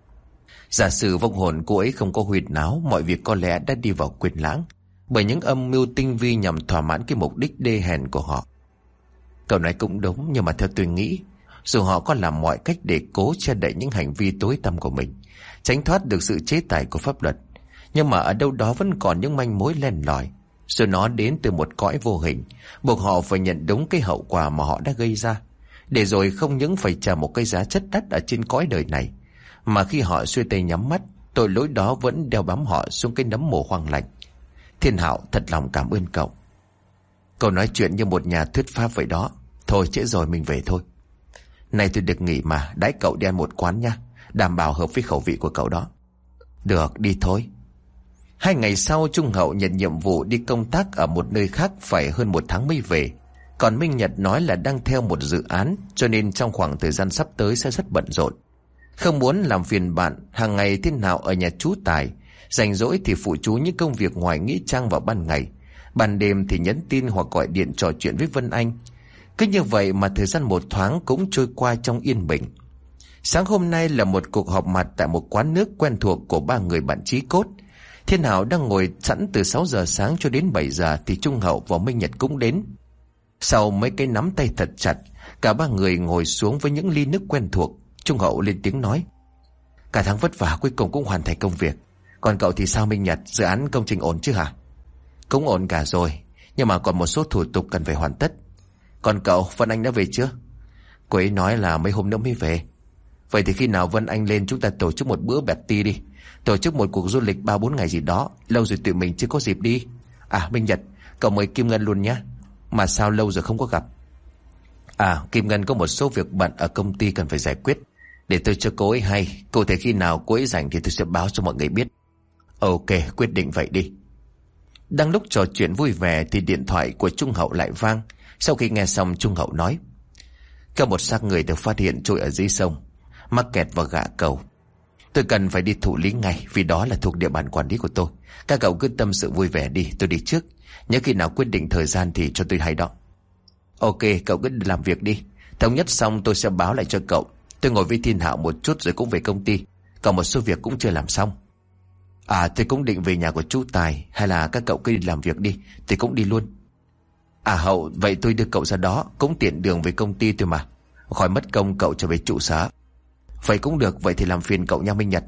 S1: giả sử vong hồn cô ấy không có huyết náo, mọi việc có lẽ đã đi vào quên lãng bởi những âm mưu tinh vi nhằm thỏa mãn cái mục đích đê hèn của họ. Cậu nói cũng đúng, nhưng mà theo tôi nghĩ, dù họ có làm mọi cách để cố che đậy những hành vi tối tăm của mình, tránh thoát được sự chế tài của pháp luật, nhưng mà ở đâu đó vẫn còn những manh mối len lỏi, rồi nó đến từ một cõi vô hình, buộc họ phải nhận đúng cái hậu quả mà họ đã gây ra, để rồi không những phải trả một cái giá chất đắt ở trên cõi đời này, mà khi họ xuôi tay nhắm mắt, tội lỗi đó vẫn đeo bám họ xuống cái nấm mồ hoang lạnh. Thiên Hạo thật lòng cảm ơn cậu. Cậu nói chuyện như một nhà thuyết pháp vậy đó. Thôi trễ rồi, mình về thôi. Này tôi được nghỉ mà, đãi cậu đi ăn một quán nha, đảm bảo hợp với khẩu vị của cậu đó. Được, đi thôi. Hai ngày sau, Trung Hậu nhận nhiệm vụ đi công tác ở một nơi khác, phải hơn một tháng mới về. Còn Minh Nhật nói là đang theo một dự án, cho nên trong khoảng thời gian sắp tới sẽ rất bận rộn. Không muốn làm phiền bạn, hàng ngày Thiên Hạo ở nhà chú Tài, rảnh rỗi thì phụ chú những công việc ngoài nghĩa trang vào ban ngày, ban đêm thì nhắn tin hoặc gọi điện trò chuyện với Vân Anh. Cứ như vậy mà thời gian một thoáng cũng trôi qua trong yên bình. Sáng hôm nay là một cuộc họp mặt tại một quán nước quen thuộc của ba người bạn chí cốt. Thiên Hảo đang ngồi sẵn từ sáu giờ sáng cho đến bảy giờ thì Trung Hậu và Minh Nhật cũng đến. Sau mấy cái nắm tay thật chặt, cả ba người ngồi xuống với những ly nước quen thuộc. Trung Hậu lên tiếng nói: Cả tháng vất vả cuối cùng cũng hoàn thành công việc. Còn cậu thì sao Minh Nhật, dự án công trình ổn chứ hả? Cũng ổn cả rồi, nhưng mà còn một số thủ tục cần phải hoàn tất. Còn cậu, Vân Anh đã về chưa? Cô ấy nói là mấy hôm nữa mới về. Vậy thì khi nào Vân Anh lên chúng ta tổ chức một bữa bẹt ti đi. Tổ chức một cuộc du lịch ba bốn ngày gì đó. Lâu rồi tụi mình chưa có dịp đi. À Minh Nhật, cậu mời Kim Ngân luôn nhé. Mà sao lâu rồi không có gặp? À Kim Ngân có một số việc bận ở công ty cần phải giải quyết. Để tôi cho cô ấy hay. Cụ thể khi nào cô ấy rảnh thì tôi sẽ báo cho mọi người biết. Ok, quyết định vậy đi. Đang lúc trò chuyện vui vẻ thì điện thoại của Trung Hậu lại vang. Sau khi nghe xong, Trung Hậu nói: Có một xác người được phát hiện trôi ở dưới sông, mắc kẹt vào gã cầu. Tôi cần phải đi thụ lý ngay, vì đó là thuộc địa bàn quản lý của tôi. Các cậu cứ tâm sự vui vẻ đi, tôi đi trước. Nhớ khi nào quyết định thời gian thì cho tôi hay đó. Ok, cậu cứ làm việc đi. Thống nhất xong tôi sẽ báo lại cho cậu. Tôi ngồi với Thiên Hạo một chút rồi cũng về công ty. Còn một số việc cũng chưa làm xong. À tôi cũng định về nhà của chú Tài. Hay là các cậu cứ đi làm việc đi, tôi cũng đi luôn. À Hậu, vậy tôi đưa cậu ra đó, cũng tiện đường về công ty tôi mà. Khỏi mất công cậu trở về trụ sở. Vậy cũng được, vậy thì làm phiền cậu nha Minh Nhật.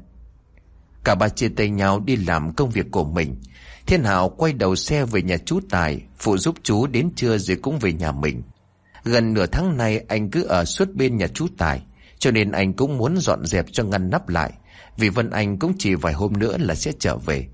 S1: Cả ba chia tay nhau đi làm công việc của mình. Thiên Hạo quay đầu xe về nhà chú Tài, phụ giúp chú đến trưa rồi cũng về nhà mình. Gần nửa tháng nay anh cứ ở suốt bên nhà chú Tài, cho nên anh cũng muốn dọn dẹp cho ngăn nắp lại, vì Vân Anh cũng chỉ vài hôm nữa là sẽ trở về.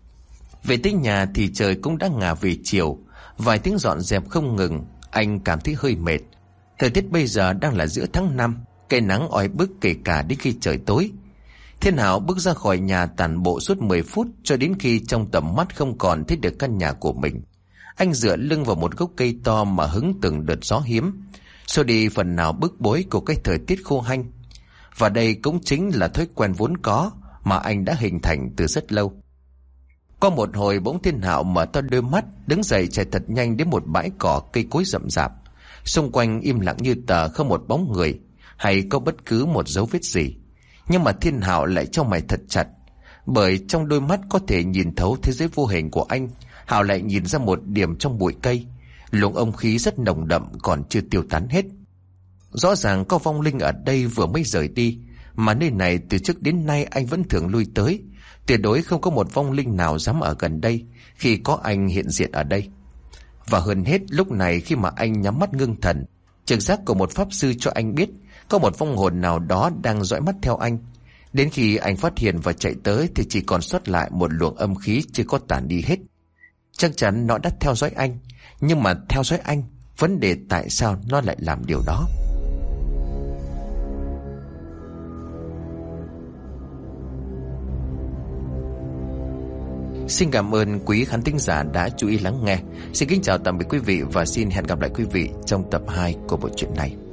S1: Về tới nhà thì trời cũng đã ngả về chiều. Vài tiếng dọn dẹp không ngừng, anh cảm thấy hơi mệt. Thời tiết bây giờ đang là giữa tháng năm, cây nắng oi bức kể cả đến khi trời tối. Thiên Hảo bước ra khỏi nhà tản bộ suốt mười phút cho đến khi trong tầm mắt không còn thấy được căn nhà của mình. Anh dựa lưng vào một gốc cây to mà hứng từng đợt gió hiếm, xua đi phần nào bức bối của cái thời tiết khô hanh. Và đây cũng chính là thói quen vốn có mà anh đã hình thành từ rất lâu. Qua một hồi bỗng Thiên Hạo mở to đôi mắt, đứng dậy chạy thật nhanh đến một bãi cỏ cây cối rậm rạp. Xung quanh im lặng như tờ, không một bóng người hay có bất cứ một dấu vết gì. Nhưng mà Thiên Hạo lại chau mày thật chặt, bởi trong đôi mắt có thể nhìn thấu thế giới vô hình của anh. Hạo lại nhìn ra một điểm trong bụi cây, luồng âm khí rất nồng đậm còn chưa tiêu tán hết. Rõ ràng có vong linh ở đây vừa mới rời đi, mà nơi này từ trước đến nay anh vẫn thường lui tới. Tuyệt đối không có một vong linh nào dám ở gần đây khi có anh hiện diện ở đây. Và hơn hết, lúc này khi mà anh nhắm mắt ngưng thần, trực giác của một pháp sư cho anh biết có một vong hồn nào đó đang dõi mắt theo anh. Đến khi anh phát hiện và chạy tới thì chỉ còn sót lại một luồng âm khí chưa có tản đi hết. Chắc chắn nó đã theo dõi anh, nhưng mà theo dõi anh, vấn đề tại sao nó lại làm điều đó. Xin cảm ơn quý khán thính giả đã chú ý lắng nghe. Xin kính chào tạm biệt quý vị và xin hẹn gặp lại quý vị trong tập hai của bộ truyện này.